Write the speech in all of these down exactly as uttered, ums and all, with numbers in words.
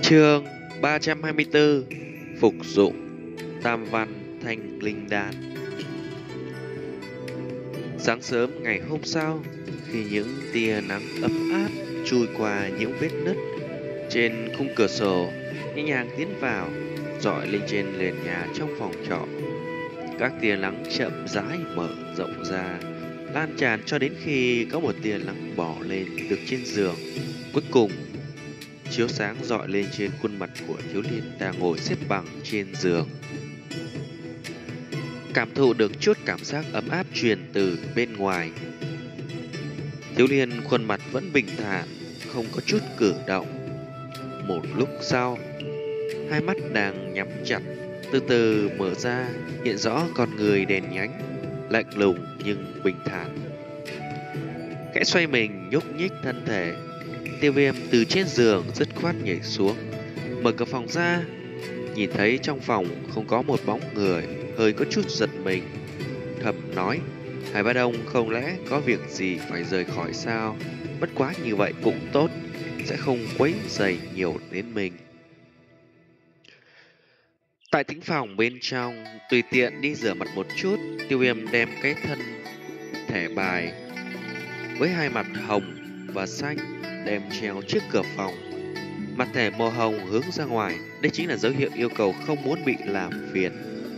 Chương ba trăm hai mươi tư. Phục dụng Tam Văn Thanh Linh Đan. Sáng sớm ngày hôm sau, khi những tia nắng ấm áp chui qua những vết nứt trên khung cửa sổ, nhẹ nhàng tiến vào, rọi lên trên nền nhà trong phòng trọ. Các tia nắng chậm rãi mở rộng ra, lan tràn cho đến khi có một tia nắng bỏ lên được trên giường. Cuối cùng chiếu sáng rọi lên trên khuôn mặt của thiếu niên đang ngồi xếp bằng trên giường. Cảm thụ được chút cảm giác ấm áp truyền từ bên ngoài. Thiếu niên khuôn mặt vẫn bình thản, không có chút cử động. Một lúc sau, hai mắt đang nhắm chặt từ từ mở ra, hiện rõ con người đèn nhánh, lạnh lùng nhưng bình thản. Khẽ xoay mình nhúc nhích thân thể, Tiêu Viêm từ trên giường dứt khoát nhảy xuống, mở cửa phòng ra, nhìn thấy trong phòng không có một bóng người, hơi có chút giật mình, thầm nói: Hải Ba Đông không lẽ có việc gì phải rời khỏi sao? Bất quá như vậy cũng tốt, sẽ không quấy rầy nhiều đến mình. Tại thính phòng bên trong, tùy tiện đi rửa mặt một chút, Tiêu Viêm đem cái thân thẻ bài với hai mặt hồng và xanh đem treo trước cửa phòng. Mặt thẻ màu hồng hướng ra ngoài, đây chính là dấu hiệu yêu cầu không muốn bị làm phiền.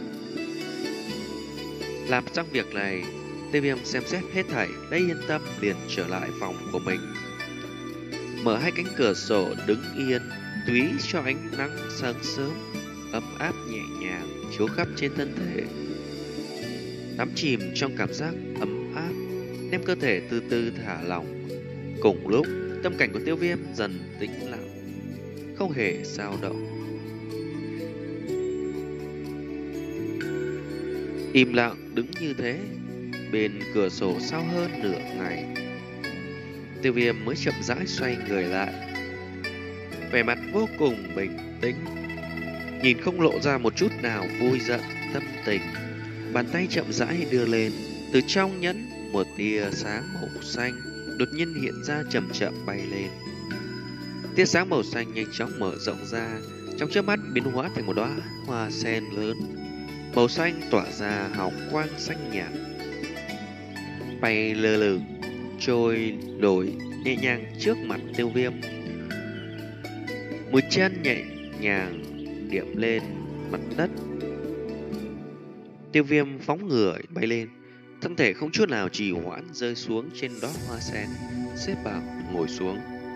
Làm xong việc này, Tiêu Viêm xem xét hết thảy, đã yên tâm liền trở lại phòng của mình. Mở hai cánh cửa sổ đứng yên, tùy cho ánh nắng sáng sớm ấm áp nhẹ nhàng chiếu khắp trên thân thể. Đắm chìm trong cảm giác ấm áp, đem cơ thể từ từ thả lỏng. Cùng lúc, tâm cảnh của Tiêu Viêm dần tĩnh lặng, không hề dao động. Im lặng đứng như thế, bên cửa sổ sau hơn nửa ngày, Tiêu Viêm mới chậm rãi xoay người lại, vẻ mặt vô cùng bình tĩnh, nhìn không lộ ra một chút nào vui giận tâm tình. Bàn tay chậm rãi đưa lên, từ trong nhẫn một tia sáng màu xanh đột nhiên hiện ra, chậm chậm bay lên. Tia sáng màu xanh nhanh chóng mở rộng ra, trong chớp mắt biến hóa thành một đóa hoa sen lớn, màu xanh tỏa ra hào quang xanh nhạt, bay lơ lửng trôi nổi nhẹ nhàng trước mặt Tiêu Viêm. Mũi chân nhẹ nhàng điểm lên mặt đất. Tiêu Viêm phóng người bay lên, thân thể không chút nào trì hoãn rơi xuống trên đóa hoa sen, xếp bằng ngồi xuống.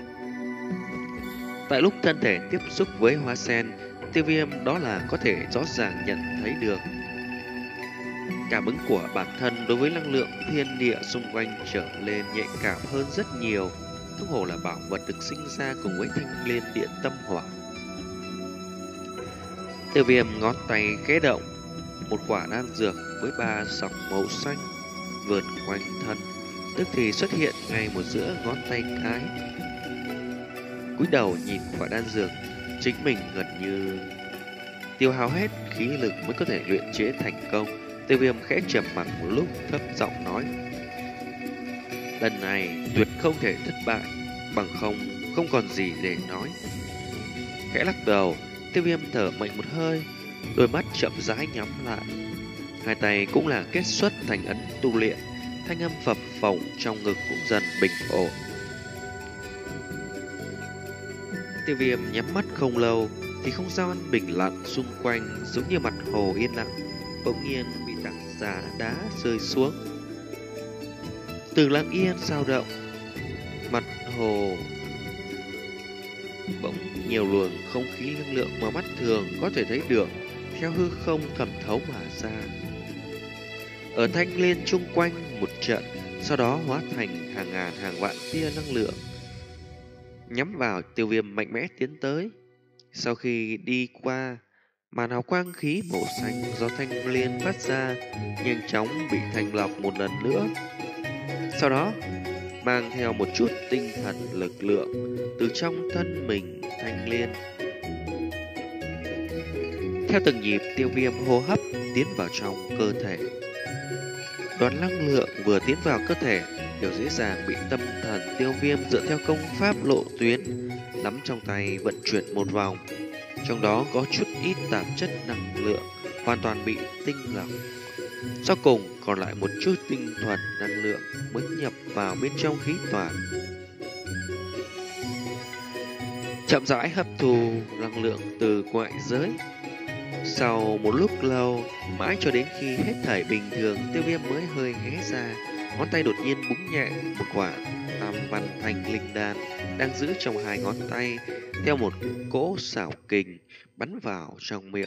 Tại lúc thân thể tiếp xúc với hoa sen, Tiêu Viêm đó là có thể rõ ràng nhận thấy được cảm ứng của bản thân đối với năng lượng thiên địa xung quanh trở lên nhạy cảm hơn rất nhiều. Thuốc hồ là bảo vật được sinh ra cùng với thanh liên điện tâm hỏa. Tiêu Viêm ngón tay khẽ động, một quả đan dược với ba sọc màu xanh vờn quanh thân, tức thì xuất hiện ngay một giữa ngón tay cái. Cúi đầu nhìn quả đan dược, chính mình gần như tiêu hao hết khí lực mới có thể luyện chế thành công. Tiêu Viêm khẽ trầm mặc một lúc, thấp giọng nói: Lần này tuyệt không thể thất bại, bằng không không còn gì để nói. Khẽ lắc đầu, Tiêu Viêm thở mạnh một hơi, đôi mắt chậm rãi nhắm lại, hai tay cũng là kết xuất thành ấn tu luyện. Thanh âm phập phồng trong ngực cũng dần bình ổn. Tiêu Viêm nhắm mắt không lâu thì không gian bình lặng xung quanh giống như mặt hồ yên lặng, bỗng nhiên bị tảng đá đá rơi xuống. Từ lặng yên sao động, mặt hồ bỗng nhiều luồng không khí năng lượng mà mắt thường có thể thấy được theo hư không thẩm thấu mà ra. Ở thanh liên chung quanh một trận, sau đó hóa thành hàng ngàn hàng vạn tia năng lượng nhắm vào Tiêu Viêm, mạnh mẽ tiến tới. Sau khi đi qua, màn hào quang khí màu xanh do thanh liên phát ra nhanh chóng bị thanh lọc một lần nữa, sau đó mang theo một chút tinh thần lực lượng từ trong thân mình thanh liên. Theo từng nhịp, Tiêu Viêm hô hấp tiến vào trong cơ thể. Đoàn năng lượng vừa tiến vào cơ thể đều dễ dàng bị tâm thần Tiêu Viêm dựa theo công pháp lộ tuyến nắm trong tay vận chuyển một vòng. Trong đó có chút ít tạp chất năng lượng hoàn toàn bị tinh lọc. Sau cùng còn lại một chút tinh thuần năng lượng mới nhập vào bên trong khí toàn. Chậm rãi hấp thu năng lượng từ ngoại giới. Sau một lúc lâu, mãi cho đến khi hết thảy bình thường, Tiêu Viêm mới hơi hé ra, ngón tay đột nhiên búng nhẹ một quả tam văn thanh linh đan đang giữ trong hai ngón tay, theo một cỗ xảo kình bắn vào trong miệng.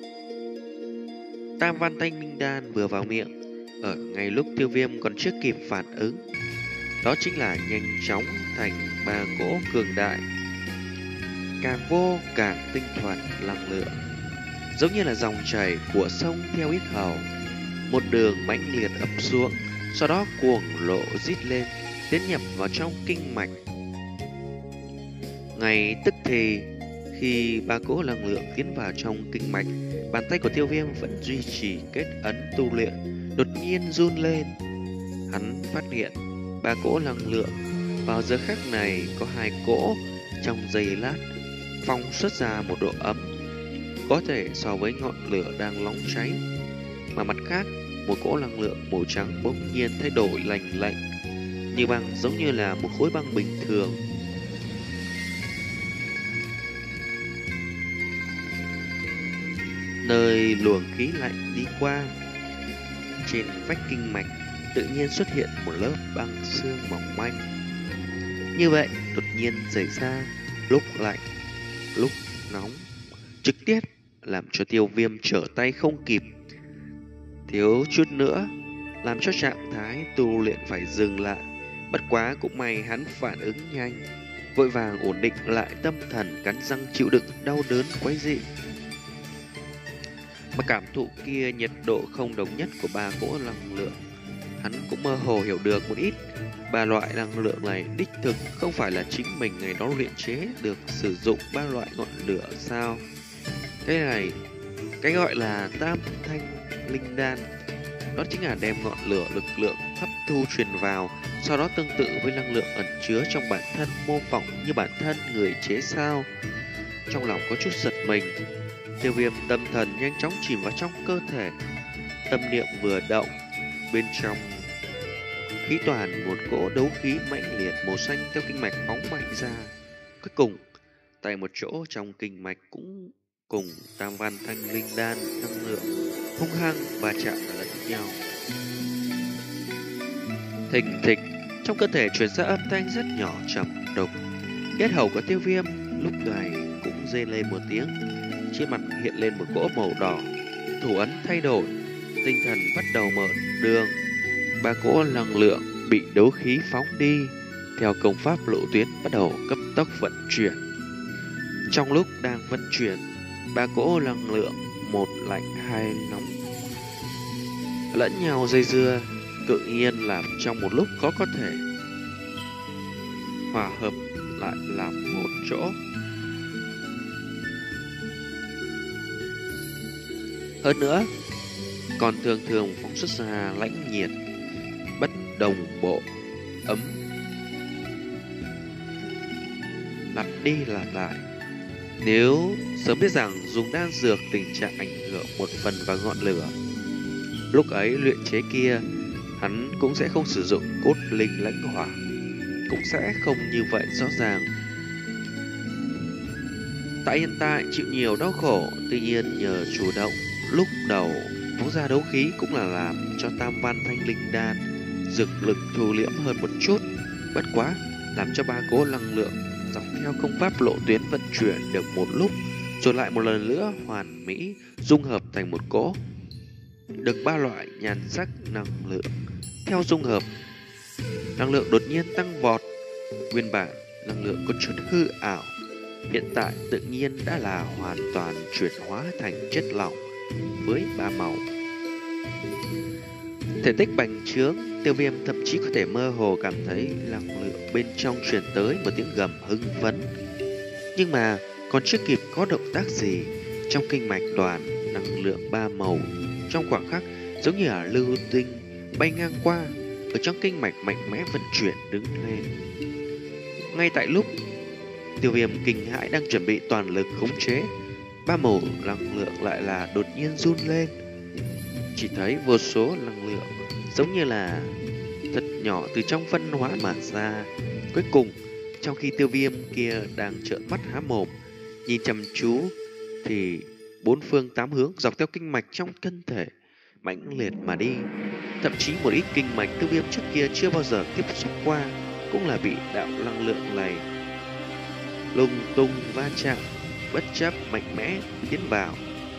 Tam văn thanh linh đan vừa vào miệng, ở ngay lúc Tiêu Viêm còn chưa kịp phản ứng, đó chính là nhanh chóng thành ba cỗ cường đại, càng vô càng tinh thuần năng lượng, giống như là dòng chảy của sông theo yết hầu, một đường mãnh liệt ập xuống, sau đó cuồng lộ rít lên, tiến nhập vào trong kinh mạch. Ngay tức thì, khi ba cỗ năng lượng tiến vào trong kinh mạch, bàn tay của Tiêu Viêm vẫn duy trì kết ấn tu luyện, đột nhiên run lên. Hắn phát hiện ba cỗ năng lượng vào giờ khắc này có hai cỗ trong giây lát phóng xuất ra một độ ấm có thể so với ngọn lửa đang nóng cháy, mà mặt khác một cỗ năng lượng màu trắng bỗng nhiên thay đổi lành lạnh như băng, giống như là một khối băng bình thường. Nơi luồng khí lạnh đi qua, trên vách kinh mạch tự nhiên xuất hiện một lớp băng xương mỏng manh. Như vậy đột nhiên xảy ra, lúc lạnh lúc nóng, trực tiếp làm cho Tiêu Viêm trở tay không kịp, thiếu chút nữa làm cho trạng thái tu luyện phải dừng lại. Bất quá cũng may hắn phản ứng nhanh, vội vàng ổn định lại tâm thần, cắn răng chịu đựng đau đớn quái dị. Mà cảm thụ kia nhiệt độ không đồng nhất của ba cỗ năng lượng, hắn cũng mơ hồ hiểu được một ít. Ba loại năng lượng này đích thực không phải là chính mình ngày đó luyện chế được sử dụng ba loại ngọn lửa sao? Cái này, cái gọi là tam thanh linh đan, đó chính là đem ngọn lửa lực lượng hấp thu truyền vào, sau đó tương tự với năng lượng ẩn chứa trong bản thân, mô phỏng như bản thân người chế sao. Trong lòng có chút giật mình, Tiêu Viêm tâm thần nhanh chóng chìm vào trong cơ thể, tâm niệm vừa động, bên trong khí toàn một cỗ đấu khí mãnh liệt màu xanh theo kinh mạch phóng mạnh ra. Cuối cùng, tại một chỗ trong kinh mạch cũng cùng tam văn thanh linh đan năng lượng hung hăng va chạm lẫn nhau. Thình thịch, trong cơ thể truyền ra âm thanh rất nhỏ trầm đục. Yết hầu của Tiêu Viêm lúc này cũng rên lên một tiếng, trên mặt hiện lên một cỗ màu đỏ, thủ ấn thay đổi, tinh thần bắt đầu mở đường. Ba cỗ năng lượng bị đấu khí phóng đi, theo công pháp lộ tuyến bắt đầu cấp tốc vận chuyển. Trong lúc đang vận chuyển, ba cỗ năng lượng một lạnh hai nóng lẫn nhau dây dưa, tự nhiên làm trong một lúc khó có thể hòa hợp lại làm một chỗ. Hơn nữa, còn thường thường phóng xuất ra lãnh nhiệt bất đồng bộ, ấm lặp đi lặp lại. Nếu sớm biết rằng dùng đan dược tình trạng ảnh hưởng một phần vào ngọn lửa, lúc ấy luyện chế kia hắn cũng sẽ không sử dụng cốt linh lãnh hỏa, cũng sẽ không như vậy rõ ràng. Tại hiện tại chịu nhiều đau khổ, tuy nhiên nhờ chủ động lúc đầu phóng ra đấu khí cũng là làm cho tam văn thanh linh đan dược lực thu liễm hơn một chút. Bất quá làm cho ba cỗ năng lượng dọc theo công pháp lộ tuyến vận chuyển được một lúc, rồi lại một lần nữa hoàn mỹ dung hợp thành một cỗ, được ba loại nhan sắc năng lượng. Theo dung hợp, năng lượng đột nhiên tăng vọt, nguyên bản năng lượng có chút hư ảo, hiện tại tự nhiên đã là hoàn toàn chuyển hóa thành chất lỏng với ba màu. Thể tích bành trướng, Tiêu Viêm thậm chí có thể mơ hồ cảm thấy năng lượng bên trong truyền tới một tiếng gầm hưng phấn. Nhưng mà còn chưa kịp có động tác gì, trong kinh mạch đoàn năng lượng ba màu trong khoảng khắc giống như là lưu tinh bay ngang qua, ở trong kinh mạch mạnh mẽ vận chuyển đứng lên. Ngay tại lúc Tiêu Viêm kinh hãi đang chuẩn bị toàn lực khống chế, ba màu năng lượng lại là đột nhiên run lên. Chỉ thấy vô số năng lượng giống như là thật nhỏ từ trong phân hóa mà ra. Cuối cùng, trong khi Tiêu Viêm kia đang trợn mắt há mồm nhìn chăm chú, thì bốn phương tám hướng dọc theo kinh mạch trong thân thể mãnh liệt mà đi. Thậm chí một ít kinh mạch Tiêu Viêm trước kia chưa bao giờ tiếp xúc qua cũng là bị đạo năng lượng này lung tung va chạm, bất chấp mạnh mẽ tiến vào.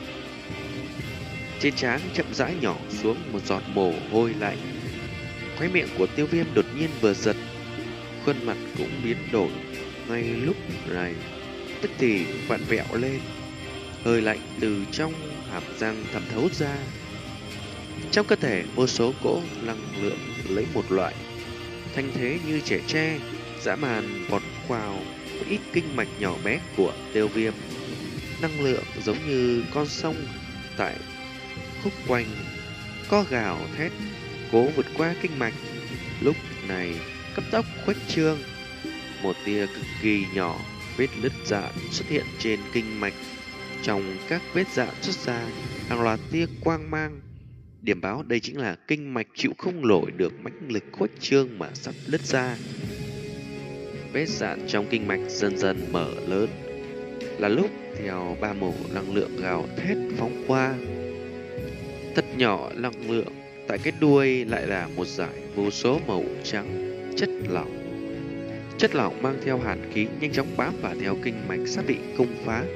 Trên trán chậm rãi nhỏ xuống một giọt mồ hôi lạnh. Khóe miệng của Tiêu Viêm đột nhiên vừa giật, khuôn mặt cũng biến đổi. Ngay lúc này, tức thì vặn vẹo lên, hơi lạnh từ trong hàm răng thẩm thấu ra. Trong cơ thể vô số cỗ năng lượng lấy một loại thanh thế như trẻ tre dã man vọt vào một ít kinh mạch nhỏ bé của Tiêu Viêm. Năng lượng giống như con sông tại khúc quanh có gào thét cố vượt qua kinh mạch. Lúc này cấp tốc khuếch trương, một tia cực kỳ nhỏ vết nứt dạn xuất hiện trên kinh mạch. Trong các vết dạn xuất ra hàng loạt tia quang mang, điểm báo đây chính là kinh mạch chịu không nổi được mãnh lực khuếch trương mà sắp nứt ra. Vết dạn trong kinh mạch dần dần mở lớn, là lúc theo ba màu năng lượng gào thét phóng qua. Thật nhỏ năng lượng, tại cái đuôi lại là một dải vô số màu trắng chất lỏng. Chất lỏng mang theo hàn khí nhanh chóng bám vào theo kinh mạch sắp bị công phá,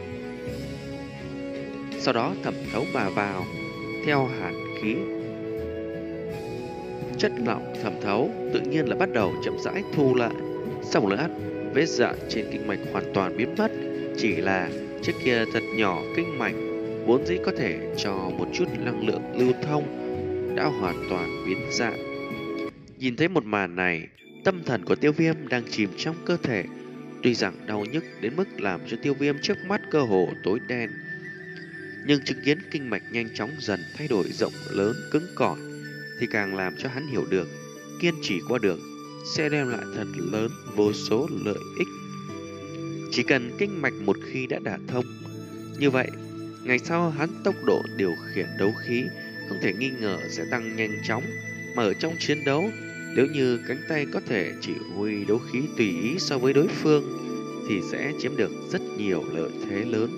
sau đó thẩm thấu mà vào theo hàn khí. Chất lỏng thẩm thấu tự nhiên là bắt đầu chậm rãi thu lại. Sau một lát, vết dạn trên kinh mạch hoàn toàn biến mất. Chỉ là trước kia thật nhỏ kinh mạch vốn dĩ có thể cho một chút năng lượng lưu thông đã hoàn toàn biến dạng. Nhìn thấy một màn này, tâm thần của Tiêu Viêm đang chìm trong cơ thể. Tuy rằng đau nhức đến mức làm cho Tiêu Viêm trước mắt cơ hồ tối đen, nhưng chứng kiến kinh mạch nhanh chóng dần thay đổi rộng lớn cứng cỏi thì càng làm cho hắn hiểu được kiên trì qua đường sẽ đem lại thật lớn vô số lợi ích. Chỉ cần kinh mạch một khi đã đả thông, như vậy ngày sau hắn tốc độ điều khiển đấu khí không thể nghi ngờ sẽ tăng nhanh chóng. Mà ở trong chiến đấu, nếu như cánh tay có thể chỉ huy đấu khí tùy ý so với đối phương thì sẽ chiếm được rất nhiều lợi thế lớn.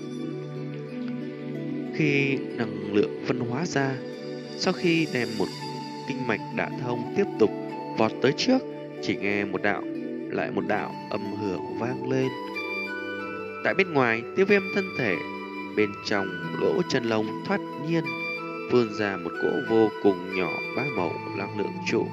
Khi năng lượng phân hóa ra, sau khi đem một kinh mạch đả thông tiếp tục vọt tới trước, chỉ nghe một đạo lại một đạo âm hưởng vang lên. Tại bên ngoài, Tiêu Viêm thân thể bên trong lỗ chân lông thoát nhiên vươn ra một cỗ vô cùng nhỏ ba màu năng lượng trụ.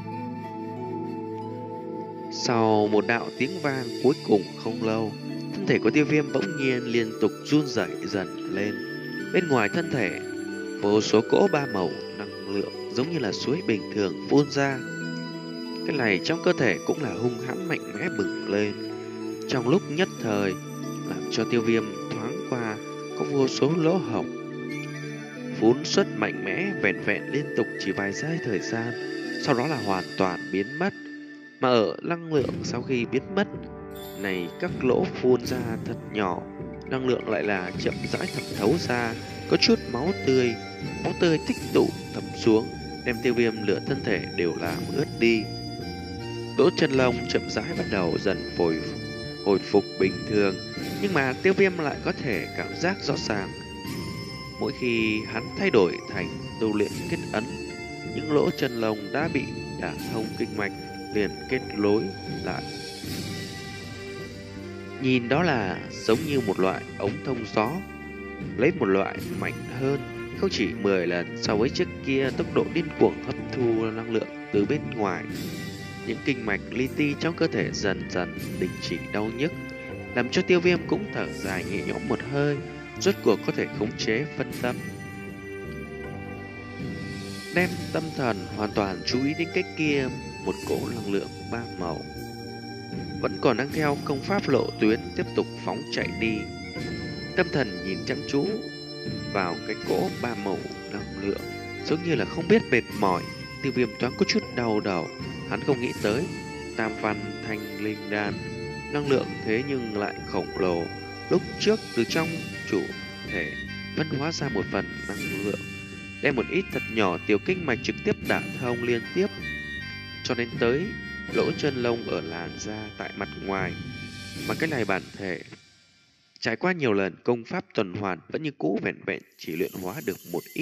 Sau một đạo tiếng vang cuối cùng không lâu, thân thể của Tiêu Viêm bỗng nhiên liên tục run rẩy dần lên. Bên ngoài thân thể, vô số cỗ ba màu năng lượng giống như là suối bình thường phun ra. Cái này trong cơ thể cũng là hung hãn mạnh mẽ bừng lên. Trong lúc nhất thời, làm cho Tiêu Viêm thoáng qua có vô số lỗ hổng phun xuất mạnh mẽ, vẹn vẹn liên tục chỉ vài giây thời gian, sau đó là hoàn toàn biến mất. Mà ở năng lượng sau khi biến mất này, các lỗ phun ra thật nhỏ, năng lượng lại là chậm rãi thẩm thấu ra, có chút máu tươi, máu tươi tích tụ thấm xuống, đem Tiêu Viêm lửa thân thể đều làm ướt đi. Lỗ chân lông chậm rãi bắt đầu dần hồi hồi phục bình thường, nhưng mà Tiêu Viêm lại có thể cảm giác rõ ràng mỗi khi hắn thay đổi thành tu luyện kết ấn, những lỗ chân lông đã bị đả thông kinh mạch liền kết nối lại. Nhìn đó là giống như một loại ống thông gió, lấy một loại mạnh hơn, không chỉ mười lần so với trước kia, tốc độ điên cuồng hấp thu năng lượng từ bên ngoài. Những kinh mạch li ti trong cơ thể dần dần đình chỉ đau nhức, làm cho Tiêu Viêm cũng thở dài nhẹ nhõm một hơi, rốt cuộc có thể khống chế phân tâm. Đem tâm thần hoàn toàn chú ý đến cái kia một cỗ năng lượng ba màu vẫn còn đang theo công pháp lộ tuyến tiếp tục phóng chạy đi. Tâm thần nhìn chăm chú vào cái cỗ ba màu năng lượng, giống như là không biết mệt mỏi. Tiêu Viêm thoáng có chút đau đầu, Hắn không nghĩ tới Tam Văn Thanh Linh Đan năng lượng thế nhưng lại khổng lồ. Lúc trước từ trong chủ thể phân hóa ra một phần năng lượng, đem một ít thật nhỏ tiểu kinh mạch trực tiếp đả thông liên tiếp, cho nên tới lỗ chân lông ở làn da tại mặt ngoài. Mà cái này bản thể trải qua nhiều lần công pháp tuần hoàn vẫn như cũ vẹn vẹn chỉ luyện hóa được một ít.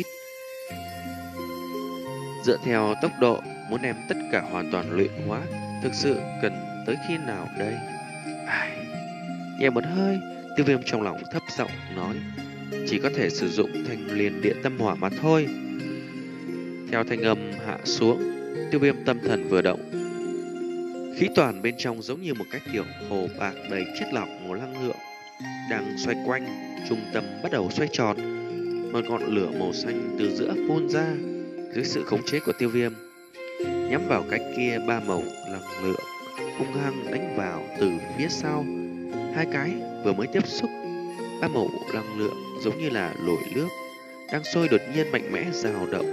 Dựa theo tốc độ muốn đem tất cả hoàn toàn luyện hóa, thực sự cần tới khi nào đây? Ai... Nhẹ một hơi, Tiêu Viêm trong lòng thấp giọng nói, chỉ có thể sử dụng Thanh Liên Địa Tâm Hỏa mà thôi. Theo thanh âm hạ xuống, Tiêu Viêm tâm thần vừa động, khí toàn bên trong giống như một cái tiểu hồ bạc đầy chất lỏng màu năng lượng đang xoay quanh, trung tâm bắt đầu xoay tròn, một ngọn lửa màu xanh từ giữa phun ra. Dưới sự khống chế của Tiêu Viêm, nhắm vào cái kia ba màu năng lượng hung hăng đánh vào từ phía sau. Hai cái vừa mới tiếp xúc, ba màu năng lượng giống như là nồi nước đang sôi đột nhiên mạnh mẽ dao động.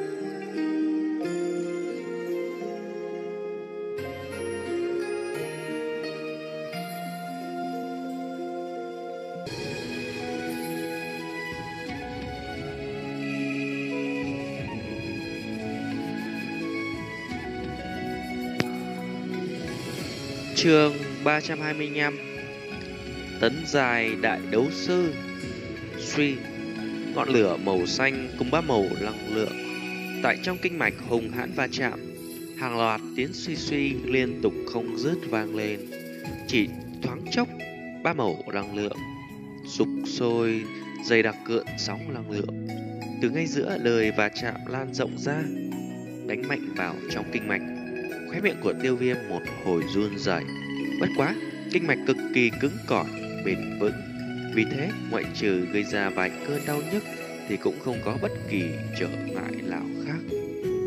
Chương ba trăm hai mươi lăm. Tấn dài đại đấu sư. Suy, ngọn lửa màu xanh cùng ba màu năng lượng tại trong kinh mạch hùng hãn va chạm, hàng loạt tiếng suy suy liên tục không dứt vang lên. Chỉ thoáng chốc, ba màu năng lượng sục sôi dày đặc cượn sóng năng lượng từ ngay giữa lời va chạm lan rộng ra, đánh mạnh vào trong kinh mạch. Khóe miệng của Tiêu Viêm một hồi run rẩy. Bất quá, kinh mạch cực kỳ cứng cỏi, bền vững, vì thế ngoại trừ gây ra vài cơn đau nhức thì cũng không có bất kỳ trở ngại nào khác.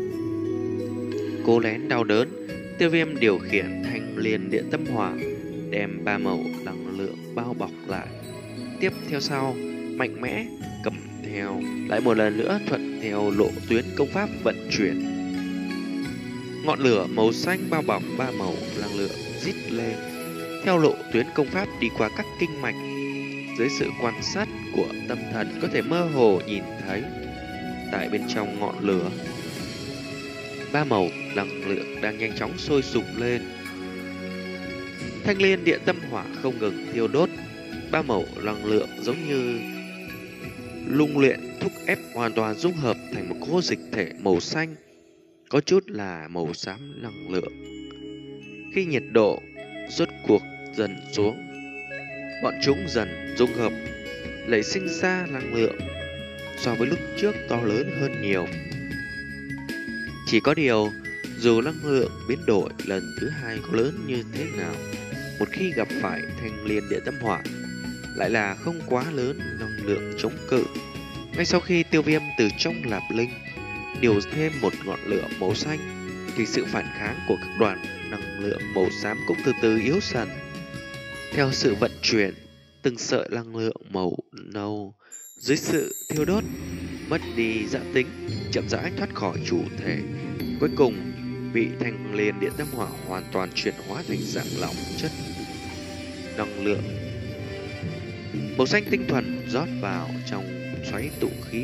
Cố nén đau đớn, Tiêu Viêm điều khiển Thanh Liên Địa Tâm Hỏa, đem ba màu năng lượng bao bọc lại. Tiếp theo sau, mạnh mẽ cầm theo, lại một lần nữa thuận theo lộ tuyến công pháp vận chuyển. Ngọn lửa màu xanh bao bọc ba màu năng lượng rít lên, theo lộ tuyến công pháp đi qua các kinh mạch. Dưới sự quan sát của tâm thần có thể mơ hồ nhìn thấy, tại bên trong ngọn lửa, ba màu năng lượng đang nhanh chóng sôi sục lên. Thanh Liên Địa Tâm Hỏa không ngừng thiêu đốt, ba màu năng lượng giống như lung luyện thúc ép hoàn toàn dung hợp thành một cỗ dịch thể màu xanh, có chút là màu xám năng lượng. Khi nhiệt độ rốt cuộc dần xuống, bọn chúng dần dung hợp, lấy sinh ra năng lượng so với lúc trước to lớn hơn nhiều. Chỉ có điều, dù năng lượng biến đổi lần thứ hai có lớn như thế nào, một khi gặp phải Thanh Liên Địa Tâm Hỏa lại là không quá lớn năng lượng chống cự. Ngay sau khi Tiêu Viêm từ trong Lạp Linh điều thêm một ngọn lửa màu xanh, thì sự phản kháng của các đoàn năng lượng màu xám cũng từ từ yếu dần. Theo sự vận chuyển, từng sợi năng lượng màu nâu dưới sự thiêu đốt mất đi dã tính, chậm rãi thoát khỏi chủ thể, cuối cùng bị Thanh Liên Địa Tâm Hỏa hoàn toàn chuyển hóa thành dạng lỏng chất năng lượng màu xanh tinh thuần rót vào trong xoáy tụ khí.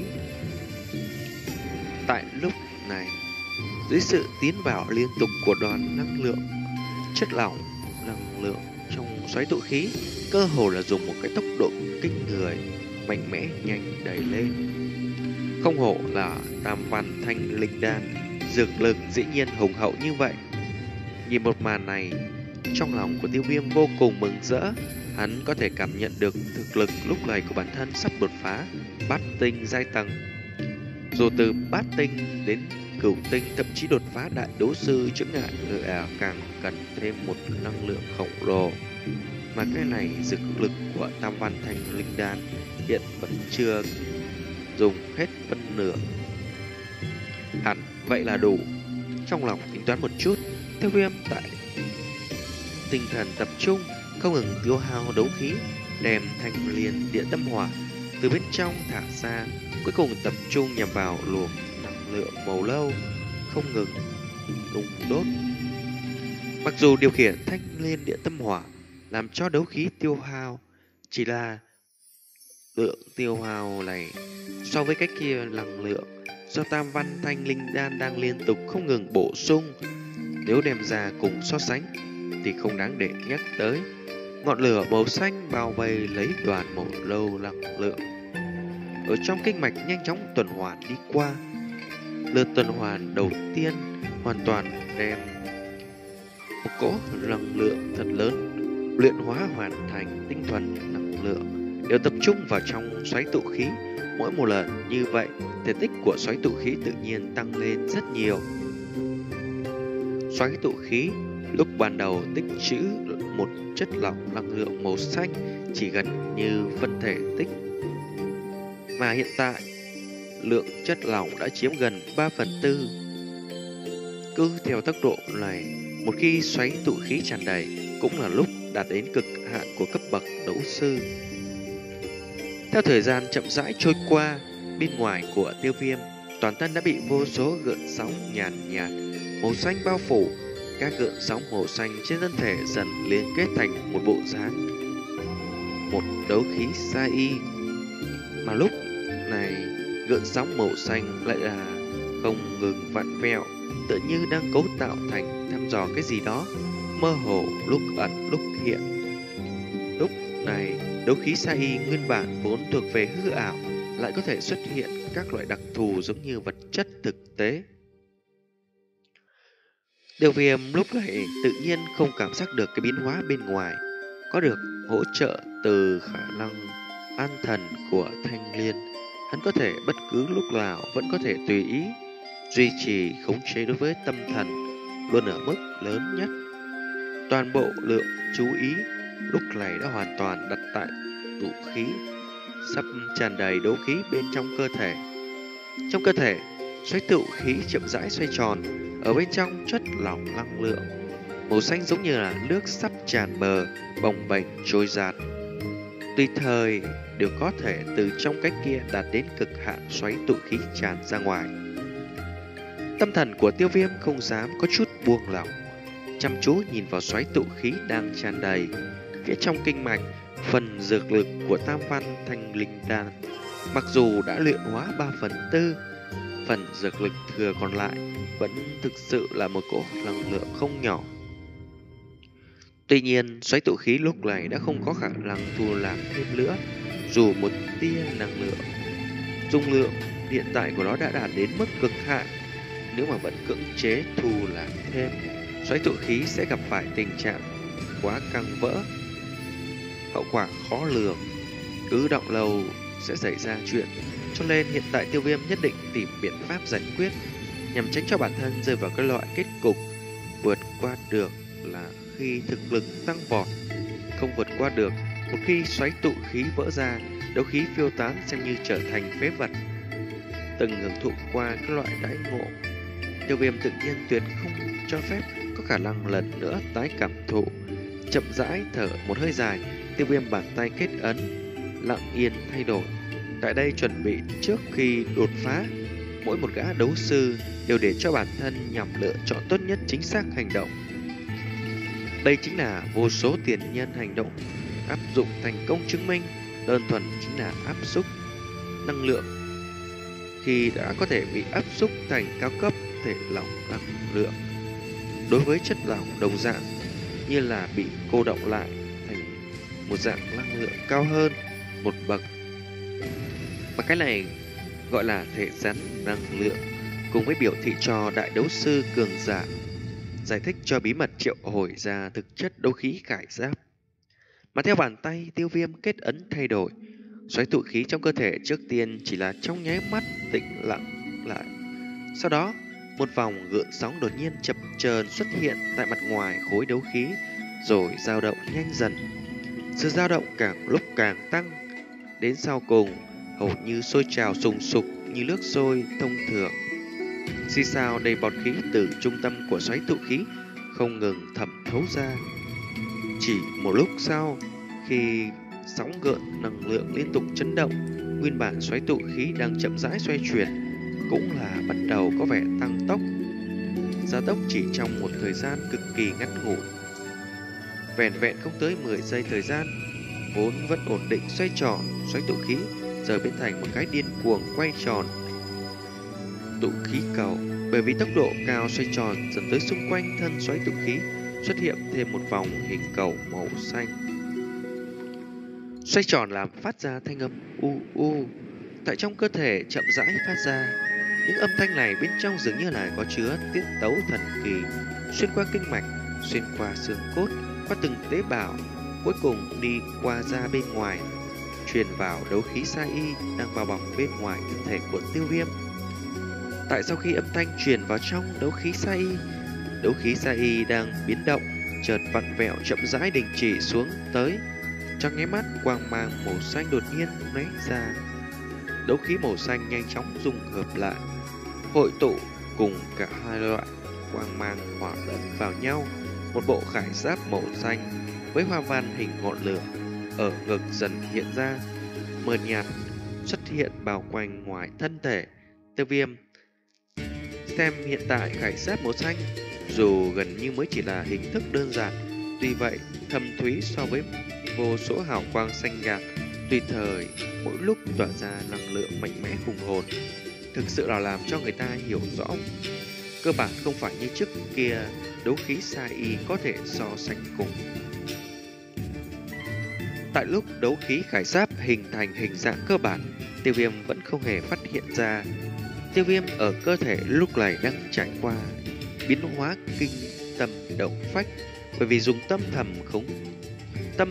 Tại lúc này, dưới sự tiến vào liên tục của đoàn năng lượng, chất lỏng năng lượng trong xoáy tụ khí cơ hồ là dùng một cái tốc độ kinh người, mạnh mẽ nhanh đẩy lên. Không hổ là Tam Văn Thanh Linh Đan, dược lực dĩ nhiên hùng hậu như vậy. Nhìn một màn này, trong lòng của Tiêu Viêm vô cùng mừng rỡ. Hắn có thể cảm nhận được thực lực lúc này của bản thân sắp đột phá bát tinh giai tầng. Dù từ bát tinh đến cửu tinh, thậm chí đột phá đại đấu sư chững ngại người à càng cần thêm một năng lượng khổng lồ. Mà cái này dược lực của Tam Văn Thanh Linh Đan hiện vẫn chưa dùng hết phân nửa. Hẳn vậy là đủ. Trong lòng tính toán một chút, Tiêu Viêm tại tinh thần tập trung, không ngừng tiêu hao đấu khí, đem Thanh Liên Địa Tâm Hỏa từ bên trong thả ra, cuối cùng tập trung nhằm vào luồng năng lượng màu lâu, không ngừng đung đốt. Mặc dù điều khiển thanh liên địa tâm hỏa làm cho đấu khí tiêu hao, chỉ là lượng tiêu hao này so với cái kia năng lượng do tam văn thanh linh đan đang liên tục không ngừng bổ sung, nếu đem ra cùng so sánh thì không đáng để nhắc tới. Ngọn lửa màu xanh bao vây lấy đoàn màu lâu năng lượng ở trong kinh mạch nhanh chóng tuần hoàn đi qua. Lượt tuần hoàn đầu tiên hoàn toàn đem một cỗ năng lượng thật lớn luyện hóa hoàn thành tinh thuần năng lượng đều tập trung vào trong xoáy tụ khí. Mỗi một lần như vậy, thể tích của xoáy tụ khí tự nhiên tăng lên rất nhiều. Xoáy tụ khí lúc ban đầu tích trữ một chất lỏng năng lượng màu xanh chỉ gần như phân thể tích, mà hiện tại lượng chất lỏng đã chiếm gần ba phần tư. Cứ theo tốc độ này, một khi xoáy tụ khí tràn đầy cũng là lúc đạt đến cực hạn của cấp bậc đấu sư. Theo thời gian chậm rãi trôi qua, bên ngoài của Tiêu Viêm toàn thân đã bị vô số gợn sóng nhàn nhạt màu xanh bao phủ. Các gợn sóng màu xanh trên thân thể dần liên kết thành một bộ dáng, một đấu khí sa y. Mà lúc này gợn sóng màu xanh lại là không ngừng vặn vẹo, tựa như đang cấu tạo thành thăm dò cái gì đó, mơ hồ lúc ẩn lúc hiện. Lúc này đấu khí sa y nguyên bản vốn thuộc về hư ảo lại có thể xuất hiện các loại đặc thù giống như vật chất thực tế. Tiêu Viêm lúc này tự nhiên không cảm giác được cái biến hóa bên ngoài, có được hỗ trợ từ khả năng an thần của thanh liên, hắn có thể bất cứ lúc nào vẫn có thể tùy ý duy trì khống chế đối với tâm thần luôn ở mức lớn nhất. Toàn bộ lượng chú ý lúc này đã hoàn toàn đặt tại tụ khí, sắp tràn đầy đấu khí bên trong cơ thể. Trong cơ thể, xoáy tụ khí chậm rãi xoay tròn, ở bên trong chất lỏng năng lượng màu xanh giống như là nước sắp tràn bờ, bồng bềnh trôi dạt. Tùy thời đều có thể từ trong cái kia đạt đến cực hạn xoáy tụ khí tràn ra ngoài. Tâm thần của Tiêu Viêm không dám có chút buông lỏng, chăm chú nhìn vào xoáy tụ khí đang tràn đầy. Phía trong kinh mạch, phần dược lực của tam văn thanh linh đan mặc dù đã luyện hóa ba phần tư, phần dược lực thừa còn lại vẫn thực sự là một cỗ năng lượng không nhỏ. Tuy nhiên, xoáy tụ khí lúc này đã không có khả năng thu làm thêm nữa, dù một tia năng lượng. Dung lượng hiện tại của nó đã đạt đến mức cực hạn, nếu mà vẫn cưỡng chế thu làm thêm, xoáy tụ khí sẽ gặp phải tình trạng quá căng vỡ, hậu quả khó lường, cứ động lâu sẽ xảy ra chuyện. Cho nên hiện tại Tiêu Viêm nhất định tìm biện pháp giải quyết, nhằm tránh cho bản thân rơi vào cái loại kết cục vượt qua được là khi thực lực tăng vọt, không vượt qua được một khi xoáy tụ khí vỡ ra, đấu khí phiêu tán xem như trở thành phế vật. Từng hưởng thụ qua các loại đãi ngộ, Tiêu Viêm tự nhiên tuyệt không cho phép có khả năng lần nữa tái cảm thụ. Chậm rãi thở một hơi dài, Tiêu Viêm bàn tay kết ấn, lặng yên thay đổi. Tại đây chuẩn bị trước khi đột phá, mỗi một gã đấu sư đều để cho bản thân nhằm lựa chọn tốt nhất chính xác hành động. Đây chính là vô số tiền nhân hành động áp dụng thành công chứng minh, đơn thuần chính là áp xúc năng lượng. Khi đã có thể bị áp xúc thành cao cấp thể lỏng năng lượng, đối với chất lỏng đồng dạng như là bị cô đọng lại thành một dạng năng lượng cao hơn một bậc. Và cái này gọi là thể rắn năng lượng, cùng với biểu thị cho đại đấu sư cường giả, giải thích cho bí mật triệu hồi ra thực chất đấu khí khải giáp. Mà theo bàn tay Tiêu Viêm kết ấn thay đổi, xoáy tụ khí trong cơ thể trước tiên chỉ là trong nháy mắt tĩnh lặng lại. Sau đó, một vòng gợn sóng đột nhiên chập chờn xuất hiện tại mặt ngoài khối đấu khí, rồi dao động nhanh dần. Sự dao động càng lúc càng tăng, đến sau cùng hầu như sôi trào sùng sục như nước sôi thông thường. Xì xào đầy bọt khí từ trung tâm của xoáy tụ khí không ngừng thẩm thấu ra. Chỉ một lúc sau, khi sóng gợn năng lượng liên tục chấn động, nguyên bản xoáy tụ khí đang chậm rãi xoay chuyển cũng là bắt đầu có vẻ tăng tốc. gia tốc chỉ trong một thời gian cực kỳ ngắn ngủi. Vẹn vẹn không tới mười giây thời gian, vốn vẫn ổn định xoay tròn, xoáy tụ khí giờ biến thành một cái điên cuồng quay tròn tụ khí cầu. Bởi vì tốc độ cao xoay tròn dần tới xung quanh thân xoáy tụ khí xuất hiện thêm một vòng hình cầu màu xanh. Xoay tròn làm phát ra thanh âm u u tại trong cơ thể chậm rãi phát ra. Những âm thanh này bên trong dường như là có chứa tiết tấu thần kỳ, xuyên qua kinh mạch, xuyên qua xương cốt, qua từng tế bào, cuối cùng đi qua da bên ngoài, truyền vào đấu khí sa y đang bao bọc bên ngoài thân thể của Tiêu Viêm. Tại sau khi âm thanh truyền vào trong đấu khí sa y, đấu khí sa y đang biến động, chợt vặn vẹo chậm rãi đình chỉ xuống tới. Trong nháy mắt, quang mang màu xanh đột nhiên lóe ra. Đấu khí màu xanh nhanh chóng dung hợp lại, hội tụ cùng cả hai loại quang mang hòa lẫn vào nhau. Một bộ khải giáp màu xanh với hoa văn hình ngọn lửa ở ngực dần hiện ra, mờ nhạt xuất hiện bao quanh ngoài thân thể Tiêu Viêm. Xem hiện tại khải giáp màu xanh dù gần như mới chỉ là hình thức đơn giản, tuy vậy thâm thúy so với vô số hào quang xanh nhạt, tùy thời mỗi lúc tỏa ra năng lượng mạnh mẽ hùng hồn, thực sự là làm cho người ta hiểu rõ. Cơ bản không phải như trước kia đấu khí sa y có thể so sánh cùng. Tại lúc đấu khí khải giáp hình thành hình dạng cơ bản, Tiêu Viêm vẫn không hề phát hiện ra. Tiêu Viêm ở cơ thể lúc này đang trải qua biến hóa kinh tâm động phách, bởi vì dùng tâm thầm khống tâm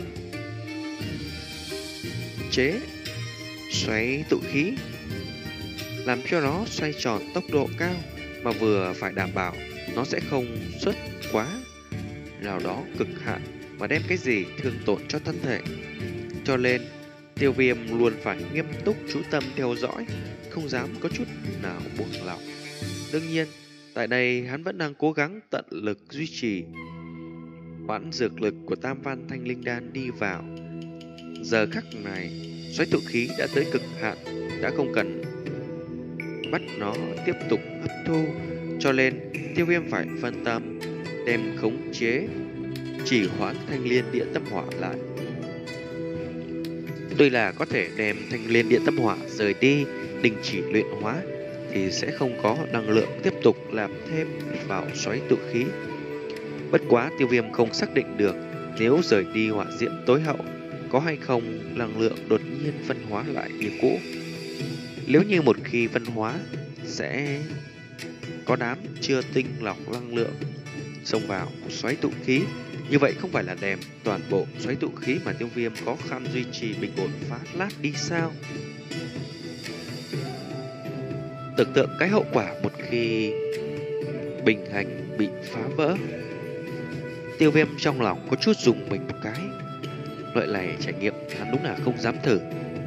chế xoáy tụ khí, làm cho nó xoay tròn tốc độ cao, mà vừa phải đảm bảo nó sẽ không xuất quá nào đó cực hạn mà đem cái gì thương tổn cho thân thể. Cho nên Tiêu Viêm luôn phải nghiêm túc chú tâm theo dõi, không dám có chút nào buông lỏng. Đương nhiên, tại đây hắn vẫn đang cố gắng tận lực duy trì hoãn dược lực của Tam Văn Thanh Linh Đan đi vào. Giờ khắc này, xoáy tụ khí đã tới cực hạn, đã không cần bắt nó tiếp tục hấp thu, cho nên Tiêu Viêm phải phân tâm đem khống chế chỉ hoãn Thanh Liên Địa Tâm Hỏa lại. Tuy là có thể đem Thanh Liên Địa Tâm Hỏa rời đi, đình chỉ luyện hóa, thì sẽ không có năng lượng tiếp tục làm thêm vào xoáy tụ khí. Bất quá Tiêu Viêm không xác định được nếu rời đi hỏa diễm tối hậu có hay không năng lượng đột nhiên phân hóa lại như cũ. Nếu như một khi phân hóa sẽ có đám chưa tinh lọc năng lượng xông vào xoáy tụ khí, như vậy không phải là đem toàn bộ xoáy tụ khí mà Tiêu Viêm khó khăn duy trì bình ổn phá lát đi sao? Tưởng tượng cái hậu quả một khi bình hành bị phá vỡ, Tiêu Viêm trong lòng có chút dùng mình một cái. Loại này trải nghiệm hắn đúng là không dám thử.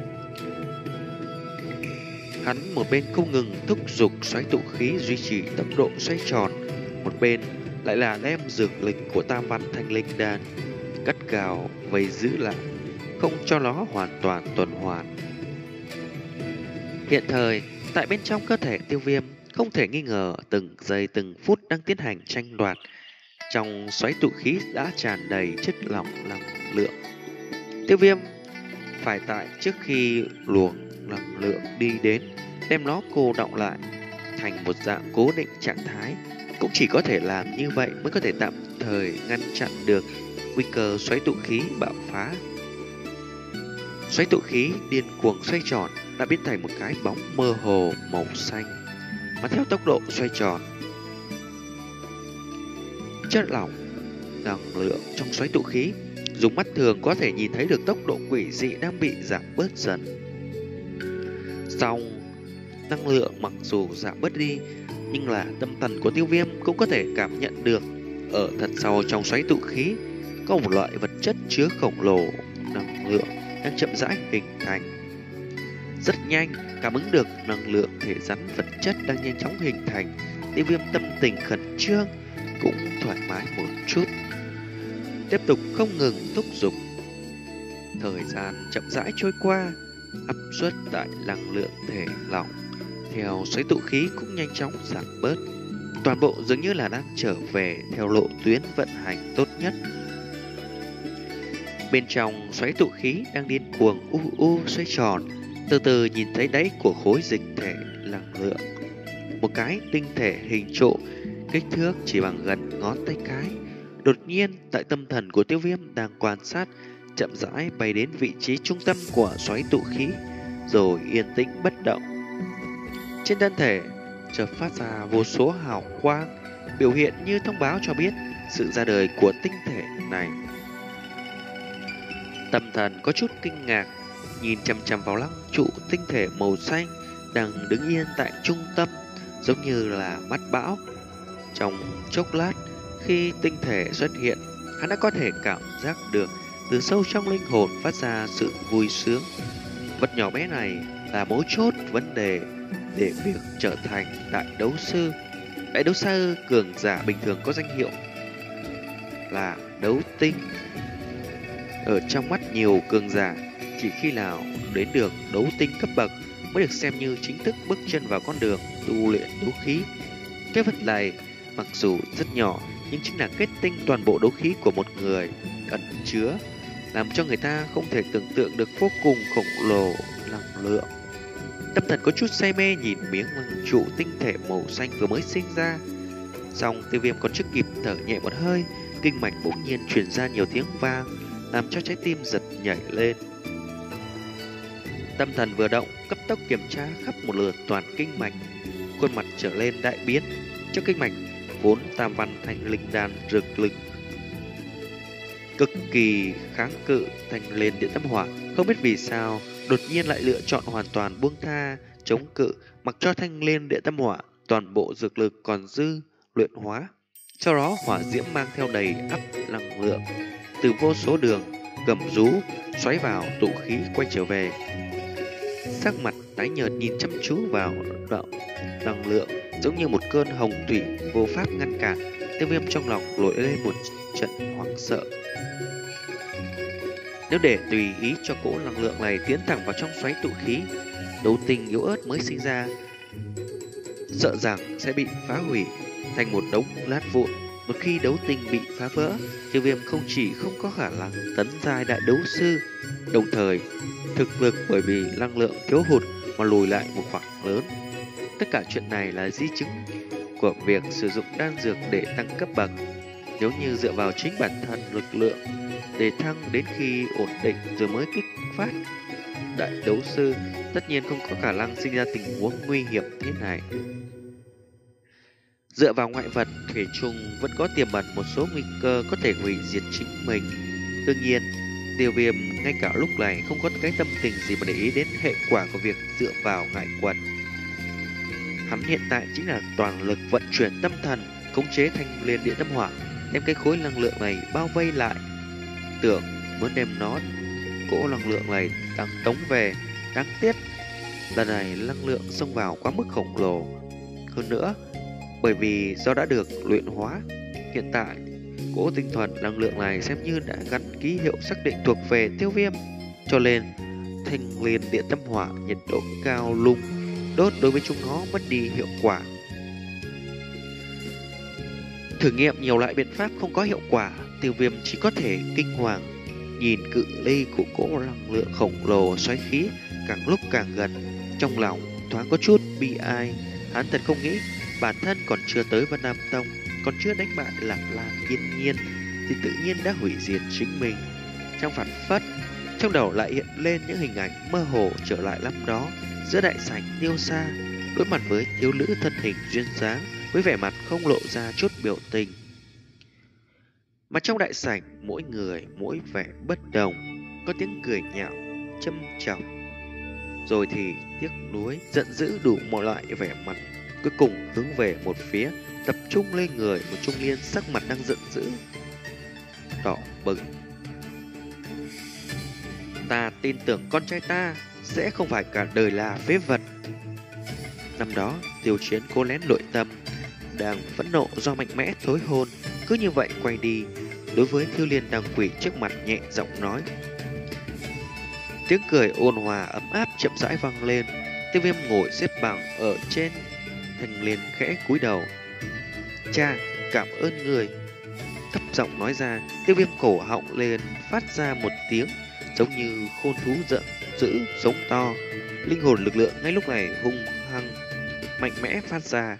Hắn một bên không ngừng thúc giục xoáy tụ khí duy trì tốc độ xoay tròn, một bên lại là đem dược lực của Tam Văn Thanh Linh Đan cắt gào vây giữ lại, không cho nó hoàn toàn tuần hoàn. Hiện thời, tại bên trong cơ thể Tiêu Viêm không thể nghi ngờ từng giây từng phút đang tiến hành tranh đoạt. Trong xoáy tụ khí đã tràn đầy chất lỏng năng lượng. Tiêu Viêm phải tại trước khi luồng năng lượng đi đến, đem nó cô đọng lại thành một dạng cố định trạng thái. Cũng chỉ có thể làm như vậy mới có thể tạm thời ngăn chặn được nguy cơ xoáy tụ khí bạo phá. Xoáy tụ khí điên cuồng xoay tròn đã biến thành một cái bóng mơ hồ màu xanh, mà theo tốc độ xoay tròn, chất lỏng năng lượng trong xoáy tụ khí dùng mắt thường có thể nhìn thấy được tốc độ quỷ dị đang bị giảm bớt dần. Song năng lượng mặc dù giảm bớt đi, nhưng là tâm thần của Tiêu Viêm cũng có thể cảm nhận được ở thật sâu trong xoáy tụ khí có một loại vật chất chứa khổng lồ năng lượng đang chậm rãi hình thành. Rất nhanh cảm ứng được năng lượng thể rắn vật chất đang nhanh chóng hình thành, Tiêu Viêm tâm tình khẩn trương cũng thoải mái một chút, tiếp tục không ngừng thúc giục. Thời gian chậm rãi trôi qua, áp suất tại năng lượng thể lỏng theo xoáy tụ khí cũng nhanh chóng giảm bớt. Toàn bộ dường như là đang trở về theo lộ tuyến vận hành tốt nhất. Bên trong xoáy tụ khí đang điên cuồng u u xoay tròn, từ từ nhìn thấy đáy của khối dịch thể năng lượng. Một cái tinh thể hình trụ, kích thước chỉ bằng gần ngón tay cái. Đột nhiên, tại tâm thần của Tiêu Viêm đang quan sát, chậm rãi bay đến vị trí trung tâm của xoáy tụ khí, rồi yên tĩnh bất động. Trên thân thể chợt phát ra vô số hào quang, biểu hiện như thông báo cho biết sự ra đời của tinh thể này. Tâm thần có chút kinh ngạc, nhìn chằm chằm vào lăng trụ tinh thể màu xanh đang đứng yên tại trung tâm, giống như là mắt bão. Trong chốc lát, khi tinh thể xuất hiện, hắn đã có thể cảm giác được từ sâu trong linh hồn phát ra sự vui sướng. Vật nhỏ bé này là mấu chốt vấn đề để việc trở thành đại đấu sư. Đại đấu sư cường giả bình thường có danh hiệu là đấu tinh. Ở trong mắt nhiều cường giả, chỉ khi nào đến được đấu tinh cấp bậc mới được xem như chính thức bước chân vào con đường tu luyện đấu khí. Cái vật này mặc dù rất nhỏ, nhưng chính là kết tinh toàn bộ đấu khí của một người, ẩn chứa làm cho người ta không thể tưởng tượng được vô cùng khổng lồ năng lượng. Tâm thần có chút say mê nhìn miếng lăng trụ tinh thể màu xanh vừa mới sinh ra. Xong Tiêu Viêm còn chưa kịp thở nhẹ một hơi, kinh mạch bỗng nhiên truyền ra nhiều tiếng vang, làm cho trái tim giật nhảy lên. Tâm thần vừa động, cấp tốc kiểm tra khắp một lượt toàn kinh mạch, khuôn mặt trở lên đại biến. Trong kinh mạch vốn tam văn thành linh đan rực lực cực kỳ kháng cự thành lên điện tâm hỏa, không biết vì sao đột nhiên lại lựa chọn hoàn toàn buông tha chống cự, mặc cho thanh liên địa tâm hỏa toàn bộ dược lực còn dư luyện hóa. Sau đó hỏa diễm mang theo đầy ắp năng lượng từ vô số đường gầm rú xoáy vào tụ khí quay trở về. Sắc mặt tái nhợt nhìn chăm chú vào động năng lượng, giống như một cơn hồng thủy vô pháp ngăn cản. Tiêu Viêm trong lòng nổi lên một trận hoảng sợ. Nếu để tùy ý cho cỗ năng lượng này tiến thẳng vào trong xoáy tụ khí, đấu tinh yếu ớt mới sinh ra sợ rằng sẽ bị phá hủy thành một đống lát vụn. Một khi đấu tinh bị phá vỡ, Tiêu Viêm không chỉ không có khả năng tấn giai đại đấu sư, đồng thời thực lực bởi vì năng lượng thiếu hụt mà lùi lại một khoảng lớn. Tất cả chuyện này là di chứng của việc sử dụng đan dược để tăng cấp bậc. Nếu như dựa vào chính bản thân lực lượng để thăng đến khi ổn định rồi mới kích phát đại đấu sư, tất nhiên không có khả năng sinh ra tình huống nguy hiểm thế này. Dựa vào ngoại vật, thủy chung vẫn có tiềm ẩn một số nguy cơ có thể hủy diệt chính mình. Đương nhiên, Tiêu Viêm ngay cả lúc này không có cái tâm tình gì mà để ý đến hệ quả của việc dựa vào ngoại quật. Hắn hiện tại chính là toàn lực vận chuyển tâm thần, khống chế thanh liên địa tâm hỏa, đem cái khối năng lượng này bao vây lại. Tưởng muốn đem nó, cỗ năng lượng này đang tống về, đáng tiếc lần này năng lượng xông vào quá mức khổng lồ. Hơn nữa, bởi vì do đã được luyện hóa, hiện tại cỗ tinh thuần năng lượng này xem như đã gắn ký hiệu xác định thuộc về Tiêu Viêm, cho nên thanh liên địa tâm hỏa nhiệt độ cao lung đốt đối với chúng nó mất đi hiệu quả. Thử nghiệm nhiều loại biện pháp không có hiệu quả, Tiêu Viêm chỉ có thể kinh hoàng nhìn cự ly của cỗ năng lượng khổng lồ xoáy khí càng lúc càng gần, trong lòng thoáng có chút bi ai. Hắn thật không nghĩ bản thân còn chưa tới Vân Nam Tông, còn chưa đánh bại Lạc Lan Yên Nhiên thì tự nhiên đã hủy diệt chính mình. Trong phản phất, trong đầu lại hiện lên những hình ảnh mơ hồ trở lại năm đó giữa đại sảnh Tiêu Sa, đối mặt với thiếu nữ thân hình duyên dáng với vẻ mặt không lộ ra chút biểu tình. Mà trong đại sảnh, mỗi người mỗi vẻ bất đồng, có tiếng cười nhạo, châm chọc, rồi thì tiếc nuối, giận dữ, đủ mọi loại vẻ mặt. Cuối cùng hướng về một phía, tập trung lên người một trung niên sắc mặt đang giận dữ, đỏ bừng. Ta tin tưởng con trai ta sẽ không phải cả đời là phế vật. Năm đó, Tiêu Chiến cố lén nội tâm, đang phẫn nộ do mạnh mẽ thối hôn, cứ như vậy quay đi, đối với Thiêu Liên đang quỳ trước mặt nhẹ giọng nói. Tiếng cười ôn hòa ấm áp chậm rãi vang lên. Tiêu Viêm ngồi xếp bằng ở trên thanh liên khẽ cúi đầu. Cha, cảm ơn người. Thấp giọng nói ra, Tiêu Viêm cổ họng lên phát ra một tiếng giống như khôn thú giận dữ giống to. Linh hồn lực lượng ngay lúc này hung hăng mạnh mẽ phát ra.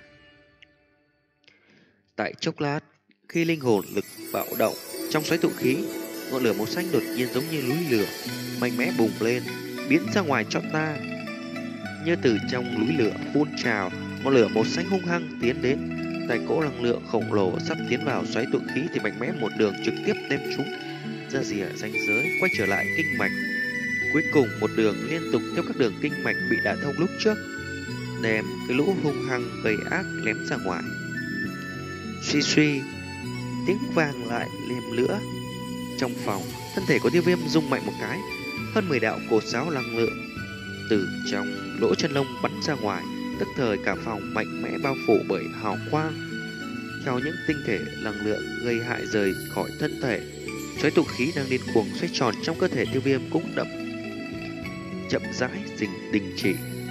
Tại chốc lát, khi linh hồn lực bạo động trong xoáy tụ khí, ngọn lửa màu xanh đột nhiên giống như núi lửa mạnh mẽ bùng lên, biến ra ngoài cho ta. Như từ trong núi lửa phun trào, ngọn lửa màu xanh hung hăng tiến đến. Tại cỗ năng lượng khổng lồ sắp tiến vào xoáy tụ khí thì mạnh mẽ một đường trực tiếp đem chúng ra rìa ranh giới, quay trở lại kinh mạch. Cuối cùng một đường liên tục theo các đường kinh mạch bị đả thông lúc trước, đem cái lũ hung hăng gây ác lém ra ngoài. Suy suy, tiếng vang lại lem lửa. Trong phòng, thân thể của Tiêu Viêm rung mạnh một cái, hơn mười đạo cột sáo năng lượng từ trong lỗ chân lông bắn ra ngoài, tức thời cả phòng mạnh mẽ bao phủ bởi hào quang. Theo những tinh thể năng lượng gây hại rời khỏi thân thể, xoáy tụ khí đang điên cuồng xoay tròn trong cơ thể Tiêu Viêm cũng đậm chậm rãi dình đình chỉ.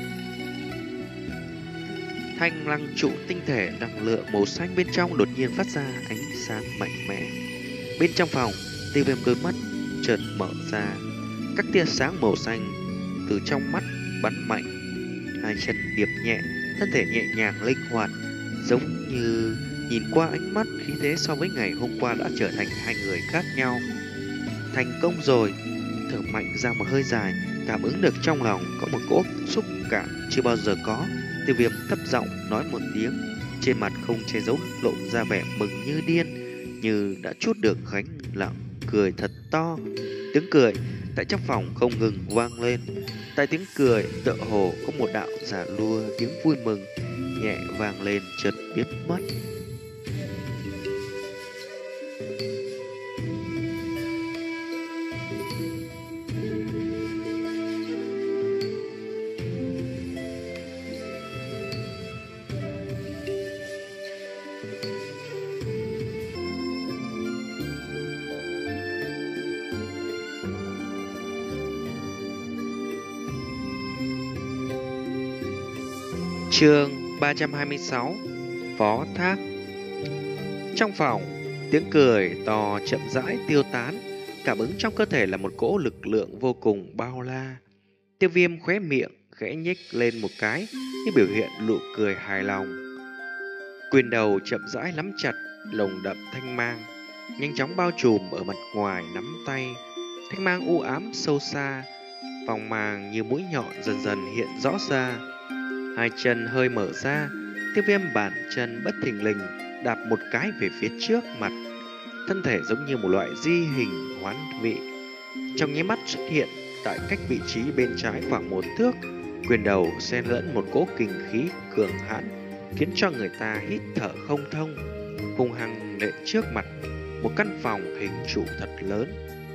Thanh lăng trụ tinh thể năng lượng màu xanh bên trong đột nhiên phát ra ánh sáng mạnh mẽ. Bên trong phòng, Tiêu Viêm đôi mắt chợt mở ra, các tia sáng màu xanh từ trong mắt bắn mạnh. Hai chân điệp nhẹ, thân thể nhẹ nhàng linh hoạt, giống như nhìn qua ánh mắt khí thế so với ngày hôm qua đã trở thành hai người khác nhau. Thành công rồi. Thở mạnh ra một hơi dài, cảm ứng được trong lòng có một cỗ xúc cảm chưa bao giờ có. Tiêu Viêm thấp giọng nói một tiếng, trên mặt không che giấu lộ ra vẻ mừng như điên, như đã trút được gánh nặng, cười thật to. Tiếng cười tại trong phòng không ngừng vang lên. Tại tiếng cười tựa hồ có một đạo giả lua tiếng vui mừng nhẹ vang lên chợt biến mất. Chương ba trăm hai mươi sáu, Phó Thác. Trong phòng, tiếng cười to chậm rãi tiêu tán, cảm ứng trong cơ thể là một cỗ lực lượng vô cùng bao la. Tiêu Viêm khóe miệng khẽ nhếch lên một cái, như biểu hiện nụ cười hài lòng. Quyền đầu chậm rãi nắm chặt, lồng đậm thanh mang, nhanh chóng bao trùm ở mặt ngoài nắm tay. Thanh mang u ám sâu xa, vòng màng như mũi nhọn dần dần hiện rõ ra. Hai chân hơi mở ra, Tiêu Viêm bàn chân bất thình lình đạp một cái về phía trước mặt, thân thể giống như một loại di hình hoán vị. Trong nháy mắt xuất hiện tại cách vị trí bên trái khoảng một thước, quyền đầu xen lẫn một cỗ kình khí cường hãn, khiến cho người ta hít thở không thông. Hung hăng nện trước mặt một căn phòng hình trụ thật lớn.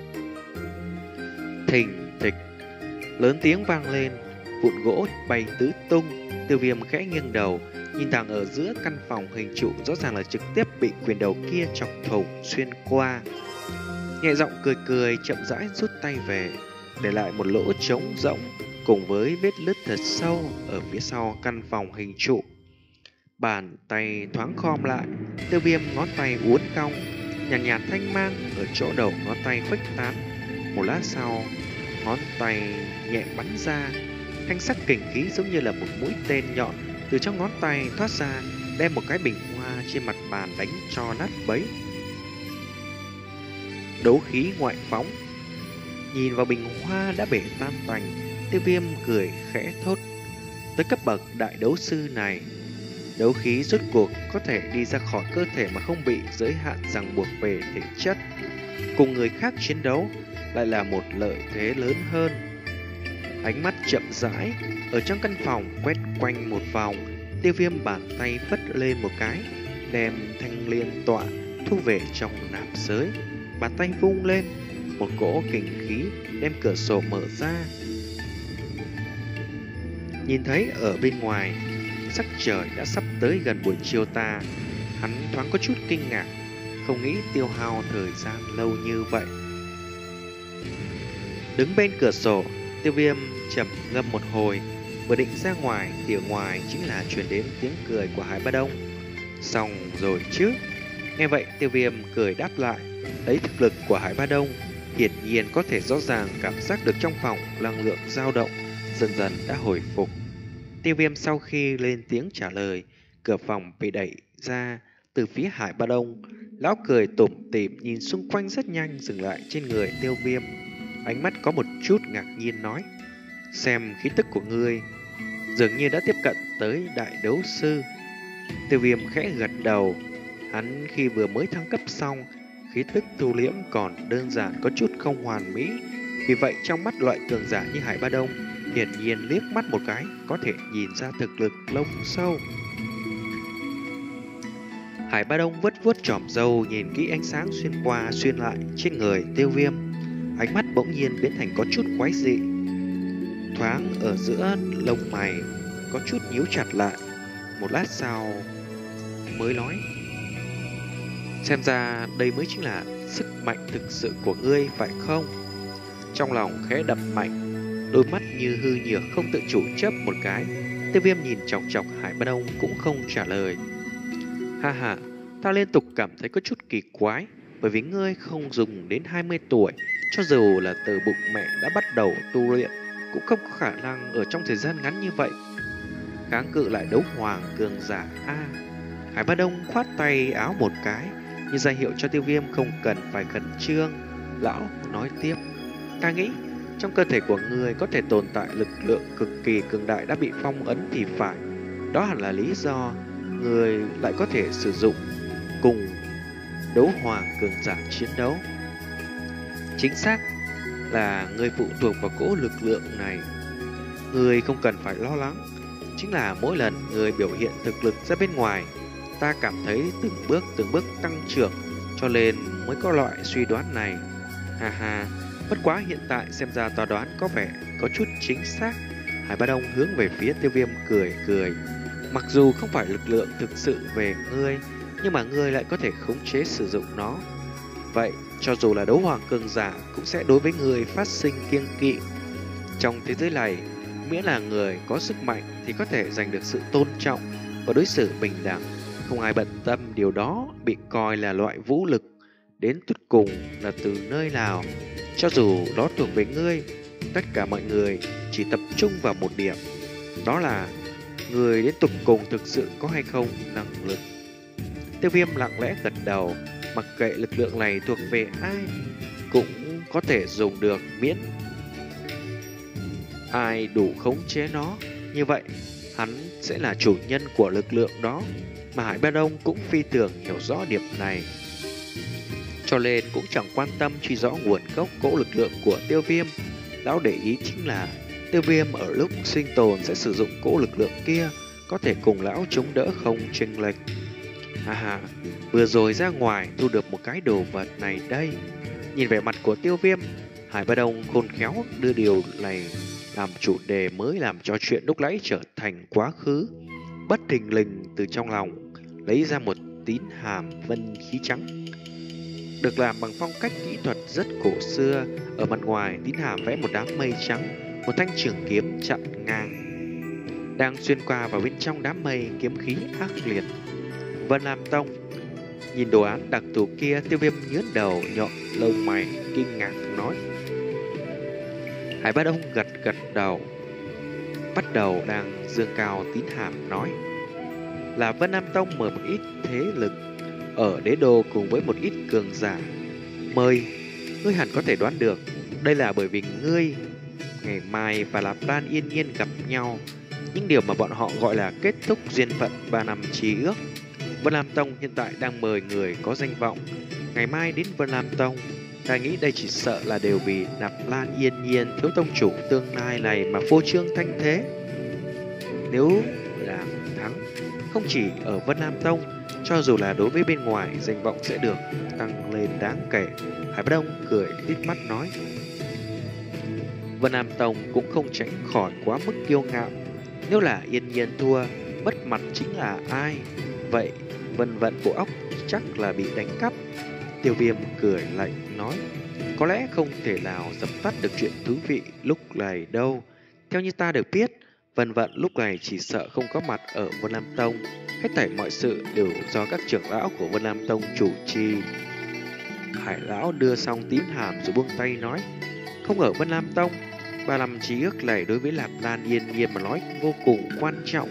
Thình thịch, lớn tiếng vang lên, vụn gỗ bay tứ tung. Tiêu Viêm khẽ nghiêng đầu, nhìn thẳng ở giữa căn phòng hình trụ, rõ ràng là trực tiếp bị quyền đầu kia chọc thủng xuyên qua. Nhẹ giọng cười cười, chậm rãi rút tay về, để lại một lỗ trống rỗng cùng với vết nứt thật sâu ở phía sau căn phòng hình trụ. Bàn tay thoáng khom lại, Tiêu Viêm ngón tay uốn cong, nhàn nhạt, nhạt thanh mang ở chỗ đầu ngón tay khuếch tán. Một lát sau, ngón tay nhẹ bắn ra, thanh sắc kình khí giống như là một mũi tên nhọn từ trong ngón tay thoát ra, đem một cái bình hoa trên mặt bàn đánh cho nát bấy. Đấu khí ngoại phóng. Nhìn vào bình hoa đã bể tan tành, Tiêu Viêm cười khẽ thốt. Tới cấp bậc đại đấu sư này, đấu khí rốt cuộc có thể đi ra khỏi cơ thể mà không bị giới hạn ràng buộc về thể chất. Cùng người khác chiến đấu lại là một lợi thế lớn hơn. Ánh mắt chậm rãi ở trong căn phòng quét quanh một vòng, Tiêu Viêm bàn tay phất lên một cái, đem thanh liên tọa thu về trong nạp giới. Bàn tay vung lên, một cỗ kình khí đem cửa sổ mở ra. Nhìn thấy ở bên ngoài, sắc trời đã sắp tới gần buổi chiều tà. Hắn thoáng có chút kinh ngạc, không nghĩ tiêu hao thời gian lâu như vậy. Đứng bên cửa sổ, Tiêu Viêm trầm ngâm một hồi, vừa định ra ngoài thì ở ngoài chính là truyền đến tiếng cười của Hải Ba Đông. Xong rồi chứ. Nghe vậy Tiêu Viêm cười đáp lại. Lấy thực lực của Hải Ba Đông, hiển nhiên có thể rõ ràng cảm giác được trong phòng năng lượng dao động dần dần đã hồi phục. Tiêu Viêm sau khi lên tiếng trả lời, cửa phòng bị đẩy ra từ phía Hải Ba Đông. Lão cười tủm tỉm nhìn xung quanh rất nhanh dừng lại trên người Tiêu Viêm. Ánh mắt có một chút ngạc nhiên nói: xem khí tức của ngươi dường như đã tiếp cận tới đại đấu sư. Tiêu Viêm khẽ gật đầu. Hắn khi vừa mới thăng cấp xong, khí tức thu liễm còn đơn giản có chút không hoàn mỹ. Vì vậy trong mắt loại cường giả như Hải Ba Đông, hiển nhiên liếc mắt một cái có thể nhìn ra thực lực lông sâu. Hải Ba Đông vuốt vuốt chòm râu, nhìn kỹ ánh sáng xuyên qua xuyên lại trên người Tiêu Viêm. Ánh mắt bỗng nhiên biến thành có chút quái dị. Thoáng ở giữa lông mày có chút nhíu chặt lại. Một lát sau mới nói: xem ra đây mới chính là sức mạnh thực sự của ngươi phải không? Trong lòng khẽ đập mạnh, đôi mắt như hư nhược không tự chủ chớp một cái. Tiêu Viêm nhìn chòng chọc Hải Ba Đông cũng không trả lời. Ha ha, ta liên tục cảm thấy có chút kỳ quái, bởi vì ngươi không dùng đến hai mươi tuổi, cho dù là từ bụng mẹ đã bắt đầu tu luyện, cũng không có khả năng ở trong thời gian ngắn như vậy kháng cự lại đấu hoàng cường giả a. À, Hải Ba Đông khoát tay áo một cái, như ra hiệu cho Tiêu Viêm không cần phải khẩn trương. Lão nói tiếp: ta nghĩ trong cơ thể của người có thể tồn tại lực lượng cực kỳ cường đại đã bị phong ấn thì phải. Đó hẳn là lý do người lại có thể sử dụng cùng đấu hoàng cường giả chiến đấu. Chính xác là người phụ thuộc vào cỗ lực lượng này. Người không cần phải lo lắng. Chính là mỗi lần người biểu hiện thực lực ra bên ngoài, ta cảm thấy từng bước từng bước tăng trưởng, cho nên mới có loại suy đoán này. Ha ha, bất quá hiện tại xem ra ta đoán có vẻ có chút chính xác. Hải Ba Đông hướng về phía Tiêu Viêm cười cười. Mặc dù không phải lực lượng thực sự về ngươi, nhưng mà ngươi lại có thể khống chế sử dụng nó. Vậy cho dù là đấu hoàng cường giả cũng sẽ đối với người phát sinh kiêng kỵ. Trong thế giới này, miễn là người có sức mạnh thì có thể giành được sự tôn trọng và đối xử bình đẳng. Không ai bận tâm điều đó bị coi là loại vũ lực. Đến cuối cùng là từ nơi nào, cho dù đó thuộc về ngươi, tất cả mọi người chỉ tập trung vào một điểm, đó là người đến tục cùng thực sự có hay không năng lực. Tiêu Viêm lặng lẽ gật đầu. Mặc kệ lực lượng này thuộc về ai, cũng có thể dùng được, miễn ai đủ khống chế nó. Như vậy hắn sẽ là chủ nhân của lực lượng đó. Mà Hải Ba Đông cũng phi thường hiểu rõ điểm này, cho nên cũng chẳng quan tâm truy rõ nguồn gốc cỗ lực lượng của Tiêu Viêm. Lão để ý chính là Tiêu Viêm ở lúc sinh tồn sẽ sử dụng cỗ lực lượng kia, có thể cùng lão chống đỡ không chênh lệch. Ha ha, vừa rồi ra ngoài thu được một cái đồ vật này đây. Nhìn vẻ mặt của Tiêu Viêm, Hải Ba Đông khôn khéo đưa điều này làm chủ đề mới, làm cho chuyện lúc nãy trở thành quá khứ. Bất thình lình từ trong lòng lấy ra một tín hàm vân khí trắng, được làm bằng phong cách kỹ thuật rất cổ xưa. Ở mặt ngoài tín hàm vẽ một đám mây trắng, một thanh trường kiếm chặn ngang đang xuyên qua vào bên trong đám mây, kiếm khí ác liệt. Vân Nam Tông. Nhìn đồ án đặc thù kia, Tiêu Viêm nhướng đầu nhọn lông mày kinh ngạc nói. Hải Ba Đông gật gật đầu, bắt đầu đang dương cao tín hàm nói là Vân Nam Tông mời một ít thế lực ở đế đô cùng với một ít cường giả. Mời, ngươi hẳn có thể đoán được, đây là bởi vì ngươi ngày mai và Lạp Lan yên nhiên gặp nhau, những điều mà bọn họ gọi là kết thúc duyên phận ba năm chí ước. Vân Lam Tông hiện tại đang mời người có danh vọng ngày mai đến Vân Lam Tông. Ta nghĩ đây chỉ sợ là đều vì Lạp Lan yên nhiên thiếu tông chủ tương lai này mà phô trương thanh thế. Nếu là thắng, không chỉ ở Vân Lam Tông, cho dù là đối với bên ngoài, danh vọng sẽ được tăng lên đáng kể. Hải Bất Đông cười tít mắt nói. Vân Lam Tông cũng không tránh khỏi quá mức kiêu ngạo. Nếu là yên nhiên thua, mất mặt chính là ai? Vậy Vân Vận bộ óc chắc là bị đánh cắp. Tiêu Viêm cười lạnh nói. Có lẽ không thể nào dập tắt được chuyện thú vị lúc này đâu. Theo như ta được biết, Vân Vận lúc này chỉ sợ không có mặt ở Vân Lam Tông. Hết thảy mọi sự đều do các trưởng lão của Vân Lam Tông chủ trì. Hải lão đưa xong tín hàm rồi buông tay nói, không ở Vân Lam Tông, ba năm chí ước này đối với Lạp Lan Yên Nhiên mà nói vô cùng quan trọng.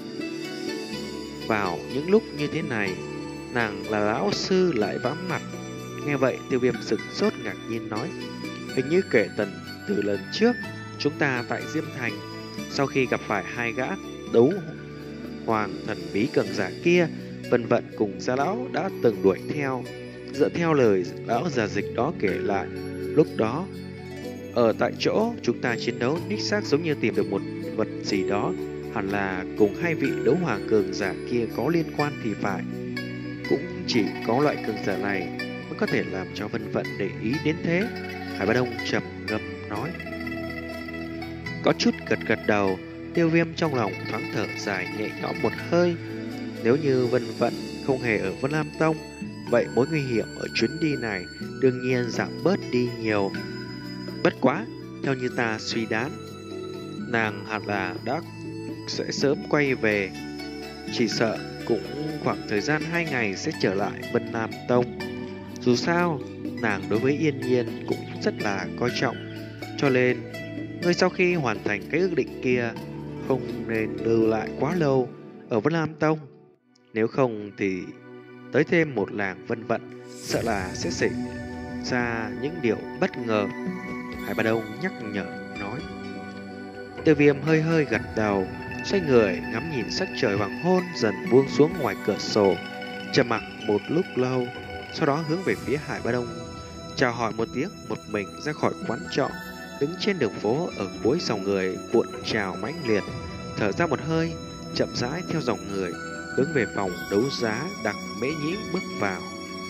Vào những lúc như thế này, nàng là lão sư lại vắng mặt. Nghe vậy Tiêu Viêm sửng sốt ngạc nhiên nói, hình như kể tần từ lần trước chúng ta tại Diêm Thành, sau khi gặp phải hai gã đấu hoàng thần bí cường giả kia, Vân Vận cùng gia lão đã từng đuổi theo. Dựa theo lời lão già dịch đó kể lại, lúc đó ở tại chỗ chúng ta chiến đấu đích xác giống như tìm được một vật gì đó, hẳn là cùng hai vị đấu hoàng cường giả kia có liên quan thì phải. Cũng chỉ có loại cường giả này mới có thể làm cho Vân Vận để ý đến thế. Hải Ba Đông trầm ngâm nói. Có chút gật gật đầu, Tiêu Viêm trong lòng thoáng thở dài nhẹ nhõm một hơi. Nếu như Vân Vận không hề ở Vân Lam Tông, vậy mối nguy hiểm ở chuyến đi này đương nhiên giảm bớt đi nhiều. Bất quá, theo như ta suy đoán, nàng hẳn là đã sẽ sớm quay về. Chỉ sợ cũng khoảng thời gian hai ngày sẽ trở lại Vân Lam Tông. Dù sao, nàng đối với Yên Nhiên cũng rất là coi trọng. Cho nên, ngươi sau khi hoàn thành cái ước định kia, không nên lưu lại quá lâu ở Vân Lam Tông. Nếu không thì tới thêm một làng Vân Vận, sợ là sẽ xảy ra những điều bất ngờ. Hải Ba Đông nhắc nhở nói. Tiêu Viêm hơi hơi gật đầu, xoay người ngắm nhìn sắc trời hoàng hôn dần buông xuống ngoài cửa sổ, trầm mặc một lúc lâu, sau đó hướng về phía Hải Ba Đông chào hỏi một tiếng, một mình ra khỏi quán trọ, đứng trên đường phố ở cuối dòng người cuộn trào mãnh liệt, thở ra một hơi, chậm rãi theo dòng người hướng về phòng đấu giá Đặng Mễ Nhĩ bước vào.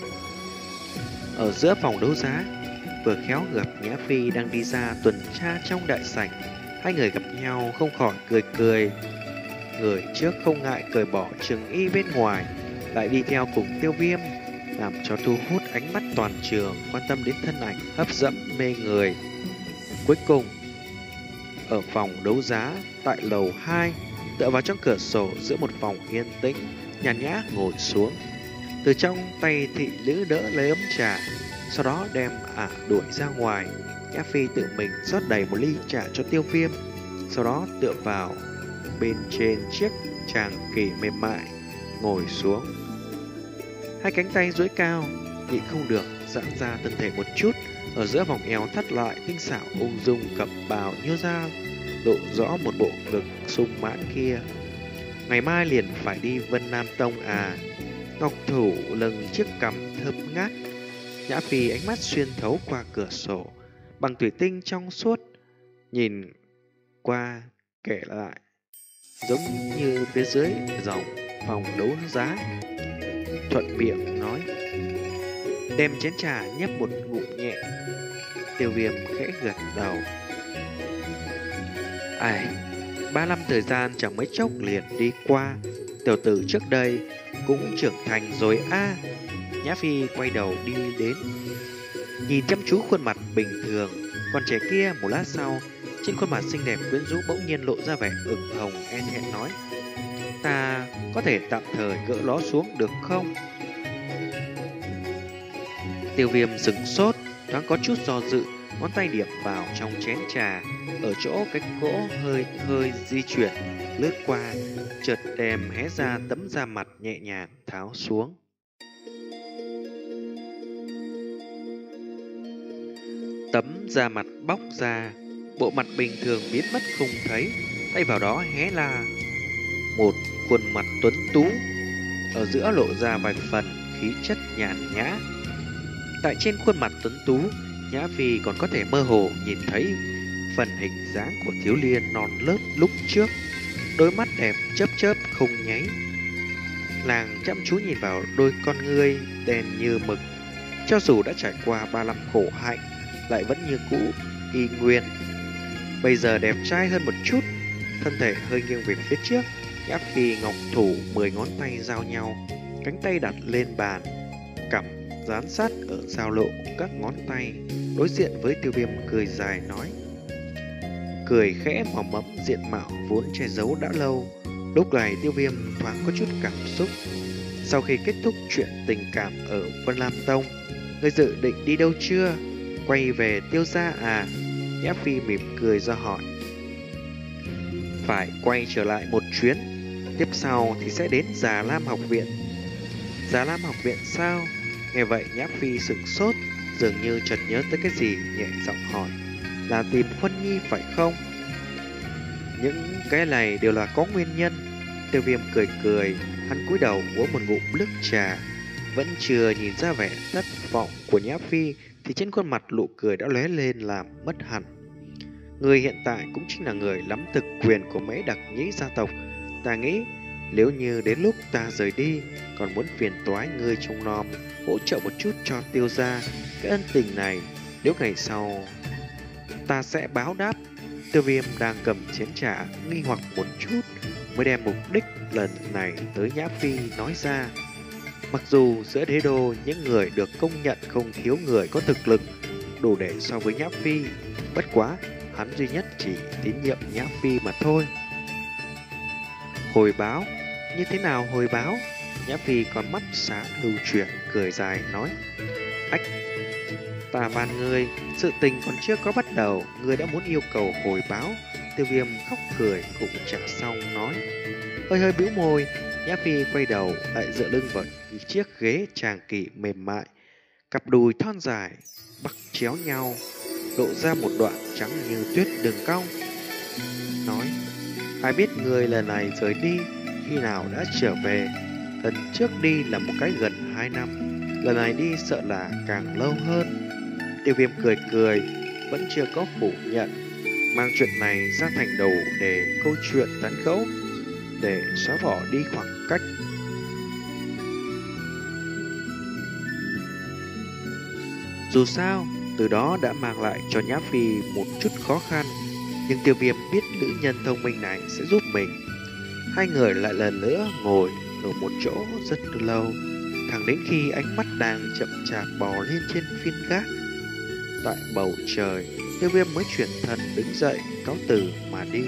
Ở giữa phòng đấu giá, vừa khéo gặp Nhã Phi đang đi ra tuần tra trong đại sảnh. Hai người gặp nhau không khỏi cười cười. Người trước không ngại cởi bỏ trường y bên ngoài, lại đi theo cùng Tiêu Viêm, làm cho thu hút ánh mắt toàn trường quan tâm đến thân ảnh hấp dẫn mê người. Cuối cùng, ở phòng đấu giá tại lầu hai, tựa vào trong cửa sổ giữa một phòng yên tĩnh, nhàn nhã ngồi xuống. Từ trong tay thị nữ đỡ lấy ấm trà, sau đó đem ả đuổi ra ngoài. Nhã Phi tự mình rót đầy một ly trà cho Tiêu Viêm, sau đó tựa vào bên trên chiếc tràng kỳ mềm mại ngồi xuống. Hai cánh tay duỗi cao, nhịn không được giãn ra thân thể một chút, ở giữa vòng eo thắt lại tinh xảo ung dung cập bào nhô ra, lộ rõ một bộ ngực sung mãn kia. Ngày mai liền phải đi Vân Nam Tông à? Ngọc thủ lưng chiếc cằm thơm ngát. Nhã Phi ánh mắt xuyên thấu qua cửa sổ bằng thủy tinh trong suốt, nhìn qua kể lại, giống như phía dưới dòng phòng đấu giá. Thuận miệng nói, đem chén trà nhấp một ngụm nhẹ. Tiêu Viêm khẽ gật đầu. Ai, ba năm thời gian chẳng mấy chốc liền đi qua. Tiểu tử trước đây cũng trưởng thành rồi a. À. Nhã Phi quay đầu đi đến, nhìn chăm chú khuôn mặt bình thường còn trẻ kia. Một lát sau, trên khuôn mặt xinh đẹp quyến rũ bỗng nhiên lộ ra vẻ ửng hồng, e thẹn nói, ta có thể tạm thời gỡ nó xuống được không? Tiêu Viêm sửng sốt, thoáng có chút do dự, ngón tay điểm vào trong chén trà, ở chỗ cái cỗ hơi hơi di chuyển lướt qua, chợt đem hé ra tấm da mặt nhẹ nhàng tháo xuống. Tấm da mặt bóc ra, bộ mặt bình thường biến mất không thấy, thay vào đó hé là một khuôn mặt tuấn tú, ở giữa lộ ra vài phần khí chất nhàn nhã. Tại trên khuôn mặt tuấn tú, Nhã Phi còn có thể mơ hồ nhìn thấy phần hình dáng của thiếu niên non lớt lúc trước, đôi mắt đẹp chớp chớp không nháy. Nàng chăm chú nhìn vào đôi con ngươi đen như mực, cho dù đã trải qua ba năm khổ hạnh, lại vẫn như cũ y nguyên. Bây giờ đẹp trai hơn một chút, thân thể hơi nghiêng về phía trước. Nhã Phi ngọc thủ mười ngón tay giao nhau, cánh tay đặt lên bàn, cằm dán sát ở giao lộ các ngón tay, đối diện với Tiêu Viêm cười dài nói, cười khẽ mò mẫm diện mạo vốn che giấu đã lâu. Lúc này Tiêu Viêm thoáng có chút cảm xúc. Sau khi kết thúc chuyện tình cảm ở Vân Lam Tông, ngươi dự định đi đâu chưa? Quay về Tiêu gia à? Nhã Phi mỉm cười ra hỏi. Phải quay trở lại một chuyến, tiếp sau thì sẽ đến Già Lam học viện. Già Lam học viện sao? Nghe vậy Nhã Phi sửng sốt, dường như chợt nhớ tới cái gì, nhẹ giọng hỏi. Là tìm Huân Nhi phải không? Những cái này đều là có nguyên nhân. Tiêu Viêm cười cười, hắn cúi đầu uống một ngụm nước trà. Vẫn chưa nhìn ra vẻ thất vọng của Nhã Phi thì trên khuôn mặt nụ cười đã lóe lên làm mất hẳn. Người hiện tại cũng chính là người nắm thực quyền của mấy đặc nhĩ gia tộc. Ta nghĩ nếu như đến lúc ta rời đi, còn muốn phiền toái ngươi trông nom, hỗ trợ một chút cho Tiêu gia. Cái ân tình này nếu ngày sau ta sẽ báo đáp. Tiêu Viêm đang cầm chén trà nghi hoặc một chút, mới đem mục đích lần này tới Nhã Phi nói ra. Mặc dù giữa đế đô những người được công nhận không thiếu người có thực lực đủ để so với Nhã Phi, bất quá hắn duy nhất chỉ tín nhiệm Nhã Phi mà thôi. Hồi báo? Như thế nào hồi báo? Nhã Phi con mắt sáng lưu chuyển, cười dài nói. Ách, ta van ngươi, sự tình còn chưa có bắt đầu, ngươi đã muốn yêu cầu hồi báo. Tiêu Viêm khóc cười cũng trả xong nói. Hơi hơi bĩu môi, Nhã Phi quay đầu lại dựa lưng vào chiếc ghế tràng kỷ mềm mại, cặp đùi thon dài bắc chéo nhau, lộ ra một đoạn trắng như tuyết đường cong. Nói, ai biết người lần này rời đi khi nào đã trở về. Lần trước đi là một cái gần hai năm, lần này đi sợ là càng lâu hơn. Tiêu Viêm cười cười, vẫn chưa có phủ nhận, mang chuyện này ra thành đầu để câu chuyện tán gẫu, để xóa bỏ đi khoảng cách. Dù sao, từ đó đã mang lại cho Nhã Phi một chút khó khăn, nhưng Tiêu Viêm biết nữ nhân thông minh này sẽ giúp mình. Hai người lại lần nữa ngồi ở một chỗ rất lâu, thẳng đến khi ánh mắt đang chậm chạp bò lên trên phiên gác. Tại bầu trời, Tiêu Viêm mới chuyển thân đứng dậy, cáo từ mà đi.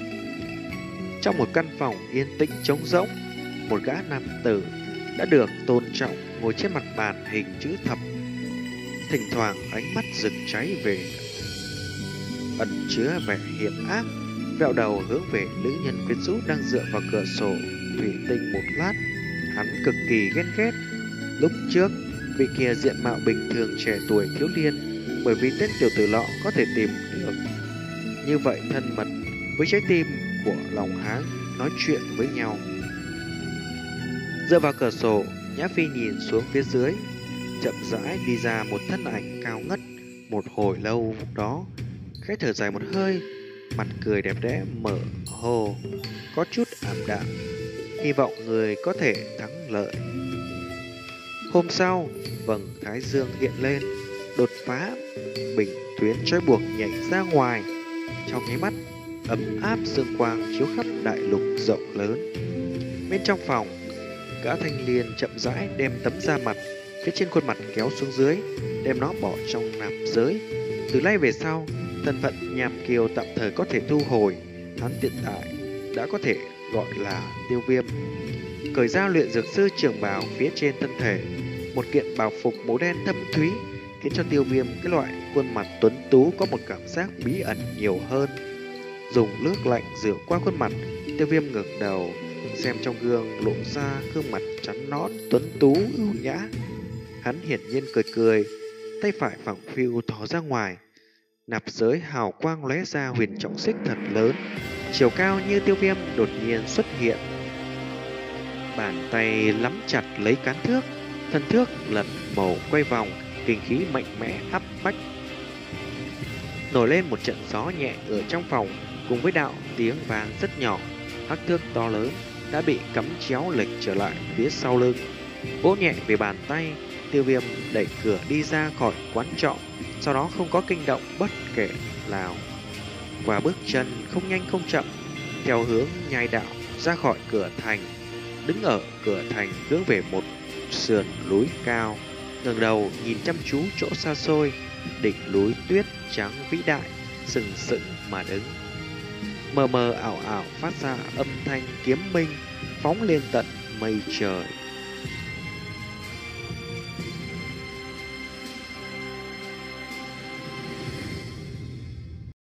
Trong một căn phòng yên tĩnh trống rỗng, một gã nam tử đã được tôn trọng ngồi trên mặt bàn hình chữ thập, thỉnh thoảng ánh mắt rực cháy về ẩn chứa vẻ hiểm ác, vẹo đầu hướng về nữ nhân quyến rũ đang dựa vào cửa sổ thủy tinh một lát. Hắn cực kỳ ghen ghét. Lúc trước, vị kia diện mạo bình thường trẻ tuổi thiếu niên, bởi vì tên tiểu tử lọ có thể tìm được như vậy thân mật với trái tim của lòng háng nói chuyện với nhau. Dựa vào cửa sổ, Nhã Phi nhìn xuống phía dưới, chậm rãi đi ra một thân ảnh cao ngất. Một hồi lâu đó, khẽ thở dài một hơi, mặt cười đẹp đẽ mở hồ, có chút ảm đạm, hy vọng người có thể thắng lợi. Hôm sau, vầng thái dương hiện lên, đột phá bình tuyến trói buộc nhảy ra ngoài. Trong nháy mắt, ấm áp dương quang chiếu khắp đại lục rộng lớn. Bên trong phòng, gã thanh niên chậm rãi đem tấm da mặt phía trên khuôn mặt kéo xuống dưới, đem nó bỏ trong nạp giới. Từ nay về sau, thân phận nhàm kiều tạm thời có thể thu hồi. Hắn hiện tại đã có thể gọi là Tiêu Viêm. Cởi ra luyện dược sư trường bào phía trên thân thể, một kiện bào phục màu đen thâm thúy khiến cho Tiêu Viêm cái loại khuôn mặt tuấn tú có một cảm giác bí ẩn nhiều hơn. Dùng nước lạnh rửa qua khuôn mặt, Tiêu Viêm ngẩng đầu xem trong gương, lộ ra gương mặt trắng nõn tuấn tú ưu nhã. Hắn hiển nhiên cười cười, tay phải phẳng phiu thò ra ngoài, nạp giới hào quang lóe ra huyền trọng xích thật lớn, chiều cao như Tiêu Viêm đột nhiên xuất hiện. Bàn tay nắm chặt lấy cán thước, thân thước lật màu quay vòng, kinh khí mạnh mẽ áp bách. Nổi lên một trận gió nhẹ ở trong phòng, cùng với đạo tiếng vang rất nhỏ. Hắc thước to lớn đã bị cắm chéo lệch trở lại phía sau lưng. Vỗ nhẹ về bàn tay, Tiêu Viêm đẩy cửa đi ra khỏi quán trọ, sau đó không có kinh động bất kể nào. Qua bước chân không nhanh không chậm, theo hướng nhai đạo ra khỏi cửa thành, đứng ở cửa thành hướng về một sườn núi cao, ngẩng đầu nhìn chăm chú chỗ xa xôi, đỉnh núi tuyết trắng vĩ đại sừng sững mà đứng. mờ mờ ảo ảo phát ra âm thanh kiếm minh phóng lên tận mây trời.